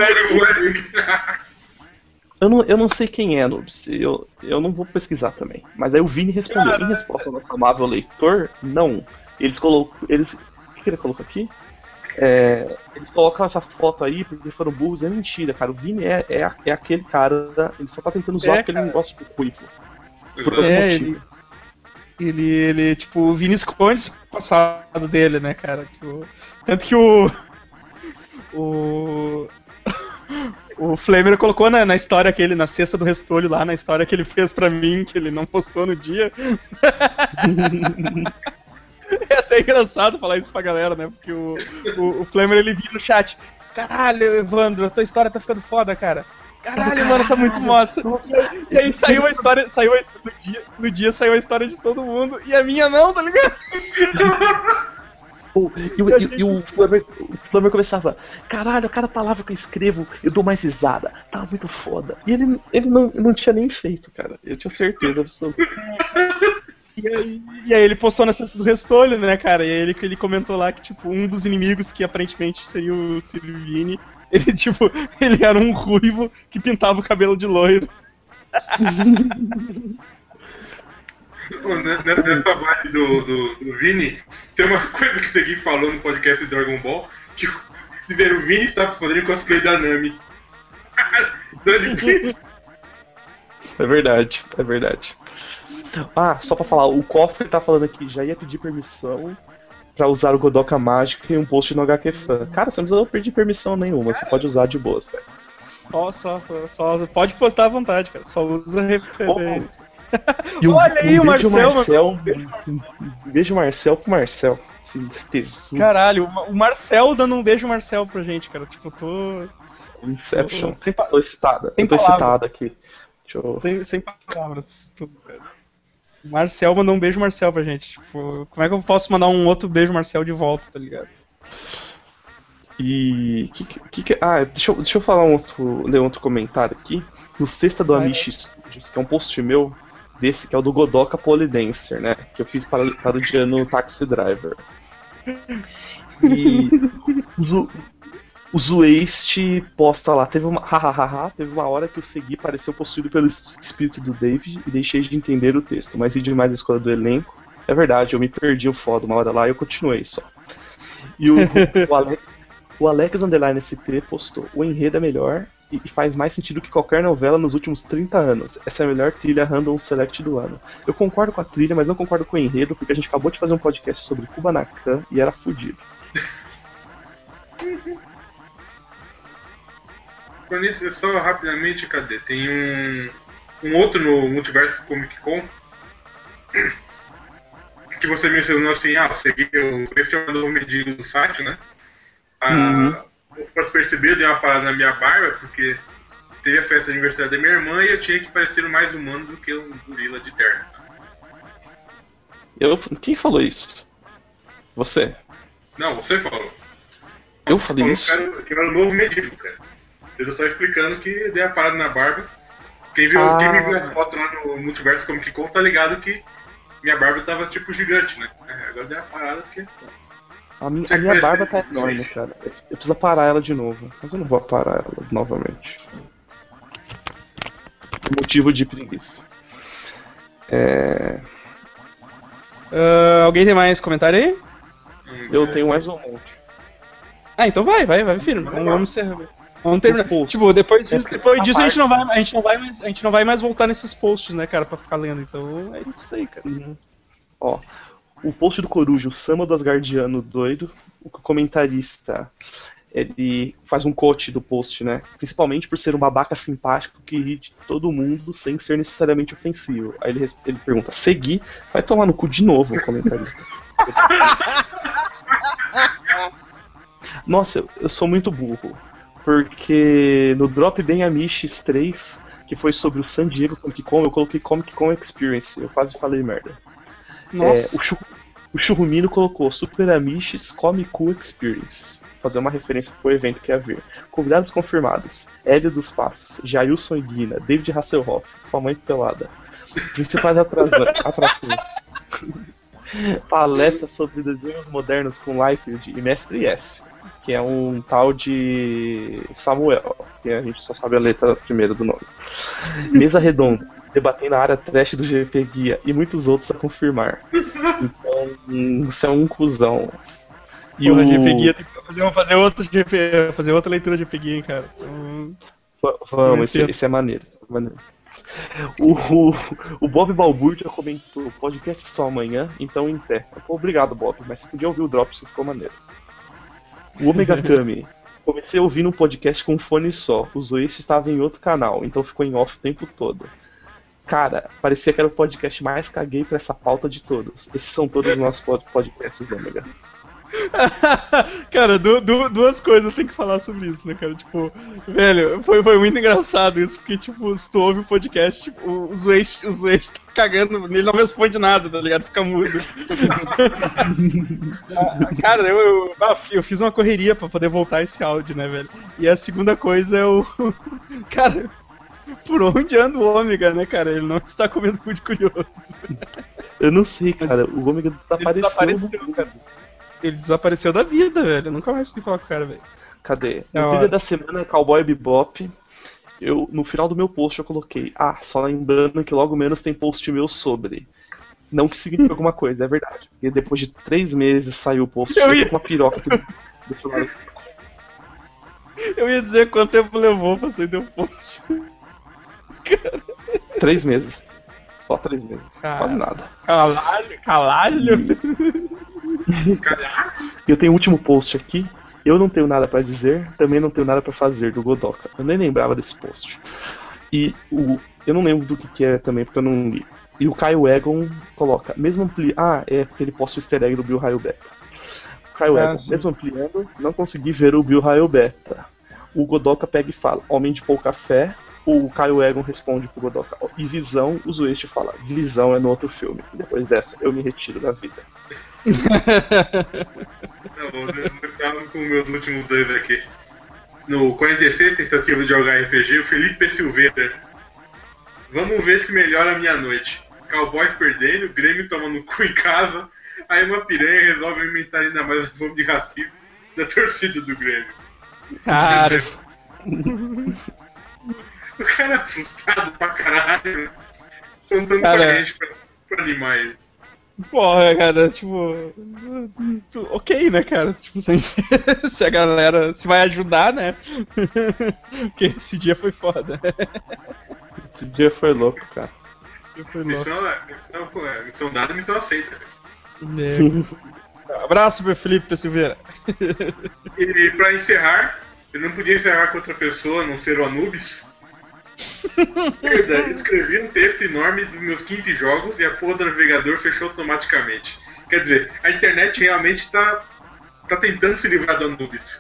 Eu não sei quem é, Anubis. Eu não vou pesquisar também. Mas aí o Vini respondeu. Em resposta ao nosso amável leitor, não. O que ele colocou aqui? Eles colocam essa foto aí porque foram burros, é mentira, cara. O Vini é aquele cara, ele só tá tentando zoar porque ele não gosta de ruivo. Por outro motivo. Ele, tipo, o Vini esconde o passado dele, né, cara? Tipo, tanto que o Flamer colocou na história que ele, na cesta do Restolho lá, na história que ele fez pra mim, que ele não postou no dia. É até engraçado falar isso pra galera, né? Porque o Flamer, ele vira no chat: caralho, Evandro, a tua história tá ficando foda, cara. Caralho, mano, tá muito massa. E aí saiu a história, no dia saiu a história de todo mundo, e a minha não, tá ligado? E o Flamer começava: caralho, cada palavra que eu escrevo, eu dou mais risada. Tá muito foda. E ele não tinha nem feito, cara. Eu tinha certeza absoluta. E aí ele postou na cesta do Restolho, né, cara? E aí ele comentou lá que, tipo, um dos inimigos, que aparentemente seria o Silvini, ele era um ruivo que pintava o cabelo de loiro. Nessa vibe do Vini, tem uma coisa que o Segui falou no podcast de Dragon Ball, que dizer, o Vini está fazendo cosplay da Nami. É verdade, é verdade. Ah, só pra falar, o Cofre tá falando aqui, já ia pedir permissão pra usar o Godoka Mágica em um post no HQ Fan. Cara, você não precisa pedir permissão nenhuma, você pode usar de boas, velho. Só pode postar à vontade, cara. Só usa referência. E Olha aí o beijo Marcel, um beijo Marcel pro Marcel. Esse tesudo. Caralho, o Marcel dando um beijo Marcel pra gente, cara. Tipo, tô. Inception. Sem Tô excitado. sem Eu tô palavras. excitado aqui. Deixa eu... Sem palavras. O Marcel mandou um beijo Marcel pra gente. Tipo, como é que eu posso mandar um outro beijo Marcel de volta, tá ligado? E. Deixa eu falar ler outro comentário aqui. No Sexta do Amish Studios, que é um post meu, desse que é o do Godoka Polydancer, né? Que eu fiz parodiando o Taxi Driver. E o Zueste posta lá, teve uma hora que o Segui pareceu possuído pelo espírito do David e deixei de entender o texto, mas ri demais a escolha do elenco. É verdade, eu me perdi o foda uma hora lá e eu continuei só. E o Alex Underline ST postou, o enredo é melhor e faz mais sentido que qualquer novela nos últimos 30 anos. Essa é a melhor trilha Random Select do ano. Eu concordo com a trilha, mas não concordo com o enredo, porque a gente acabou de fazer um podcast sobre Kubanacan e era fudido. Quando isso, só rapidamente, cadê? Tem um outro no Multiverso Comic Con que você mencionou assim, você mandou um medinho do site, né? Pra perceber, eu dei uma parada na minha barba, porque teve a festa de aniversário da minha irmã e eu tinha que parecer mais humano do que um gorila de terno. Quem falou isso? Você? Não, você falou. Eu falei isso? Que era o novo medíocre, cara. Eu tô só explicando que dei a parada na barba. Quem me viu a foto lá no Multiverso Comic Con tá ligado que minha barba tava tipo gigante, né? Agora dei a parada porque... A minha barba tá enorme, cara. Eu preciso parar ela de novo. Mas eu não vou parar ela novamente. Motivo de preguiça. Alguém tem mais comentário aí? Eu tenho mais um monte. Ah, então vai, firme. Vamos terminar. Tipo, depois disso a gente não vai mais voltar nesses posts, né, cara, pra ficar lendo. Então é isso aí, cara. Ó, o post do Coruja, o Sama do Asgardiano doido, o comentarista, ele faz um coach do post, né? Principalmente por ser um babaca simpático que ri de todo mundo sem ser necessariamente ofensivo. Aí ele pergunta, Segui, vai tomar no cu de novo, o comentarista. Nossa, eu sou muito burro. Porque no Drop Bem Amish 3, que foi sobre o San Diego Comic Con, eu coloquei Comic Con Experience. Eu quase falei merda. Nossa. O Churrumino colocou Super Amishes Comic Con Experience. Fazer uma referência pro evento que ia ver. Convidados confirmados: Hélio dos Passos, Jailson Guina, David Hasselhoff, Tua Mãe Pelada. Principais atrações. Palestra sobre desenhos modernos com Liefeld e Mestre S, que é um tal de Samuel, que a gente só sabe a letra primeira do nome. Mesa redonda, debatendo a área trash do GP Guia e muitos outros a confirmar. Então, você é um cuzão. E o GP Guia tem que fazer outra leitura de GP Guia, hein, cara. Vamos, esse é maneiro. O Bob Balbúrdia comentou, podcast só amanhã, então em pé. Obrigado, Bob, mas você podia ouvir o drop, isso ficou maneiro. O Omega Kami, comecei a ouvir num podcast com um fone só, o Zoeste estava em outro canal, então ficou em off o tempo todo. Cara, parecia que era o podcast mais caguei pra essa pauta de todos. Esses são todos os nossos podcasts, Omega. Cara, duas coisas eu tenho que falar sobre isso, né, cara? Tipo, velho, foi muito engraçado isso, porque, tipo, se tu ouve o podcast, tipo, o Zueste tá cagando, ele não responde nada, tá ligado? Fica mudo. Cara, eu fiz uma correria pra poder voltar esse áudio, né, velho? E a segunda coisa é o... Cara, por onde anda o Ômega, né, cara? Ele não está comendo cu de curioso. Eu não sei, cara, o Ômega desapareceu, cara. Ele desapareceu da vida, velho. Eu nunca mais consegui falar com o cara, velho. Cadê? No trilha da semana é Cowboy Bebop. No final do meu post eu coloquei, só lembrando que logo menos tem post meu sobre. Não que signifique alguma coisa, é verdade. Porque depois de 3 meses saiu o post, Eu eu ia- tô com uma piroca aqui desse lado. Eu ia dizer quanto tempo levou pra sair teu post. 3 meses. Só 3 meses. Cara. Quase nada. Caralho. E eu tenho o último post aqui. Eu não tenho nada pra dizer, também não tenho nada pra fazer do Godoka. Eu nem lembrava desse post. E eu não lembro do que é também, porque eu não li. E o Caio Egon coloca, mesmo ampliando. Ah, é porque ele posta o easter egg do Bill Raio Beta. Caio Egon, sim. mesmo ampliando, não consegui ver o Bill Raio Beta. O Godoka pega e fala, homem de pouca fé. O Caio Egon responde pro Godoka, e Visão, o Zuete fala, Visão é no outro filme. E depois dessa, eu me retiro da vida. Não, vou entrar com meus últimos dois aqui. No 46, tentativa de jogar RPG, o Felipe Silveira. Vamos ver se melhora a minha noite. Cowboys perdendo, Grêmio tomando cu em casa. Aí uma piranha resolve aumentar ainda mais a fome de racismo da torcida do Grêmio. Cara, O cara é assustado pra caralho. Contando Cara. pra gente pra animar ele. porra, cara, tipo. Ok, né, cara? Tipo, se a galera. Se vai ajudar, né? Porque esse dia foi foda. Esse dia foi louco, cara. Foi louco. Missão dada, missão aceita. Abraço, meu Felipe Silveira. E pra encerrar, eu não podia encerrar com outra pessoa, a não ser o Anubis. Verdade, eu escrevi um texto enorme dos meus 15 jogos e a porra do navegador fechou automaticamente. Quer dizer, a internet realmente tá tentando se livrar do Anubis.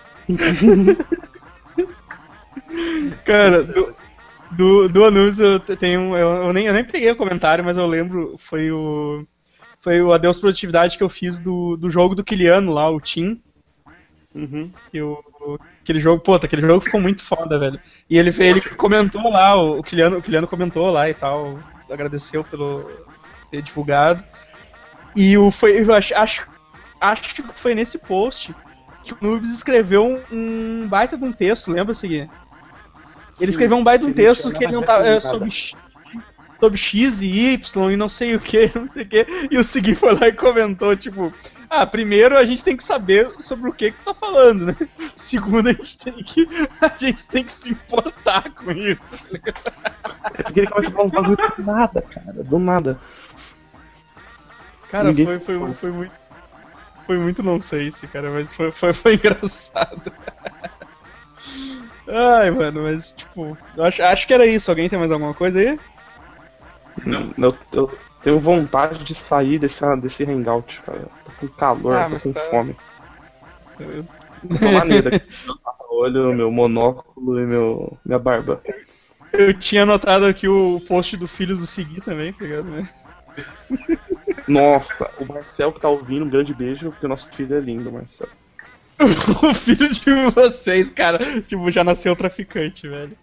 Cara, do Anubis eu tenho. Eu nem peguei o comentário, mas eu lembro. Foi o Adeus Produtividade que eu fiz do jogo do Kiliano lá, o Team. Uhum. Aquele jogo, aquele jogo ficou muito foda, velho. E ele comentou lá, o Kiliano comentou lá e tal, agradeceu pelo ter divulgado. E eu acho que foi nesse post que o Noobs escreveu um baita de um texto, lembra, Segui? Ele escreveu um baita de um texto que ele não tava sobre X e Y e não sei o que, e o Segui foi lá e comentou, tipo, primeiro a gente tem que saber sobre o que tá falando, né? Segundo, a gente tem que se importar com isso. É porque ele começa a falar um bagulho do nada, cara. Do nada. Cara, Ninguém foi muito nonsense, cara, mas foi engraçado. Ai, mano, mas tipo, acho que era isso. Alguém tem mais alguma coisa aí? Eu tenho vontade de sair desse hangout, cara. Tô com calor, tô com fome. Tô maneiro aqui. Meu tapa-olho, meu monóculo e minha barba. Eu tinha anotado aqui o post do Filhos do Segui também, tá ligado, né? Nossa, o Marcel que tá ouvindo, um grande beijo, porque o nosso filho é lindo, Marcel. O filho de vocês, cara, tipo, já nasceu traficante, velho.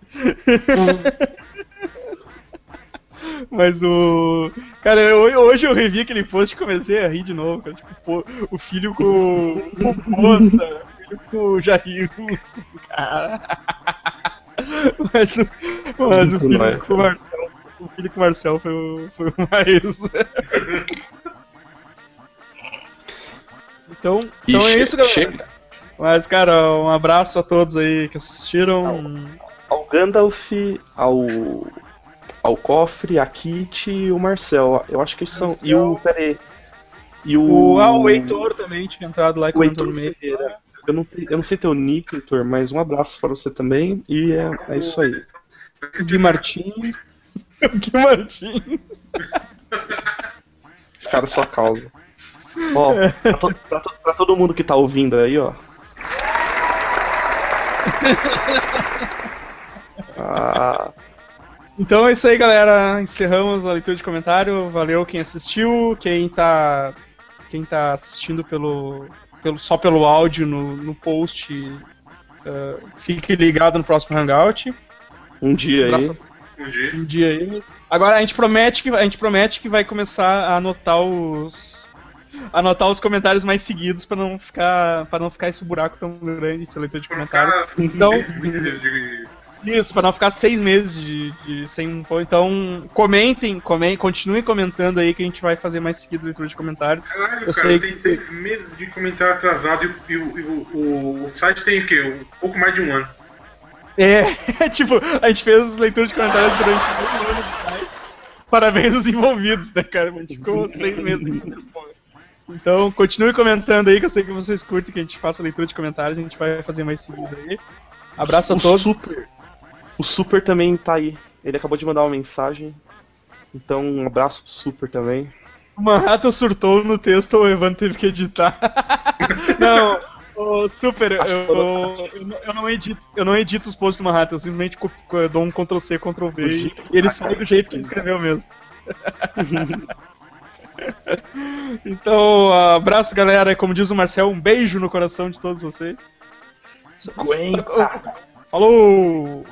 Mas cara, hoje eu revi aquele post e comecei a rir de novo, cara. Tipo, o filho com o moça, o filho com o Jair Russo, cara. Mas o filho com o Marcel. O filho com o Marcel foi o mais. Então é isso, galera. Chega. Mas, cara, um abraço a todos aí que assistiram. Ao Gandalf, ao Cofre, a Kit e o Marcel. Eu acho que eles são. E o. Pera aí. E o Heitor também tinha entrado lá e comentou no meio. Eu não sei teu nick, Heitor, mas um abraço para você também. E é isso aí. Gui Martins. Gui Martins. Esse cara só causa. Ó, pra todo mundo que tá ouvindo aí, ó. Então é isso aí, galera. Encerramos a leitura de comentário. Valeu quem assistiu. Quem tá assistindo só pelo áudio no post, fique ligado no próximo Hangout. Um dia aí. Um dia aí. Agora a gente promete que vai começar a anotar os comentários mais seguidos para não ficar esse buraco tão grande de leitura de comentários. Então, Isso, pra não ficar 6 meses sem um pão. Então, continuem comentando aí que a gente vai fazer mais seguido leitura de comentários. Caralho, Eu cara, sei tem que 6 meses de comentário atrasado e o site tem o quê? Um pouco mais de um ano. tipo, a gente fez leitura de comentários durante 2 anos de site. Parabéns aos envolvidos, né, cara? A gente ficou 6 meses aqui. Então, continue comentando aí, que eu sei que vocês curtem que a gente faça leitura de comentários. A gente vai fazer mais seguido aí. Abraço a todos. O Super também tá aí. Ele acabou de mandar uma mensagem. Então, um abraço pro Super também. O Manhattan surtou no texto, o Evandro teve que editar. Não, o Super, eu não edito os posts do Manhattan, eu simplesmente dou um Ctrl-C, Ctrl-V e ele sai do jeito que ele escreveu mesmo. Então, abraço, galera. Como diz o Marcel, um beijo no coração de todos vocês. Aguenta! Falou!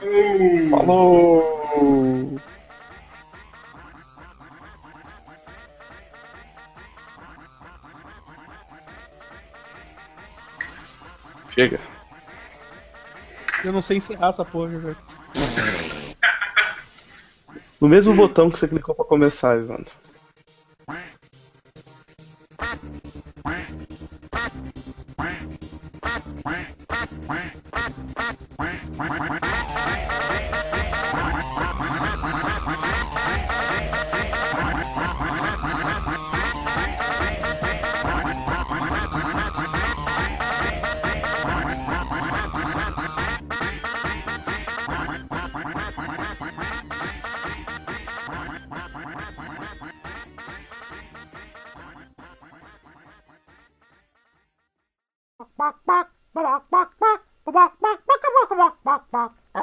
Falou! Chega. Eu não sei encerrar essa porra, velho. No mesmo botão que você clicou pra começar, Evandro.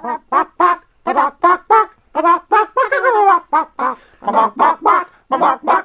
Ba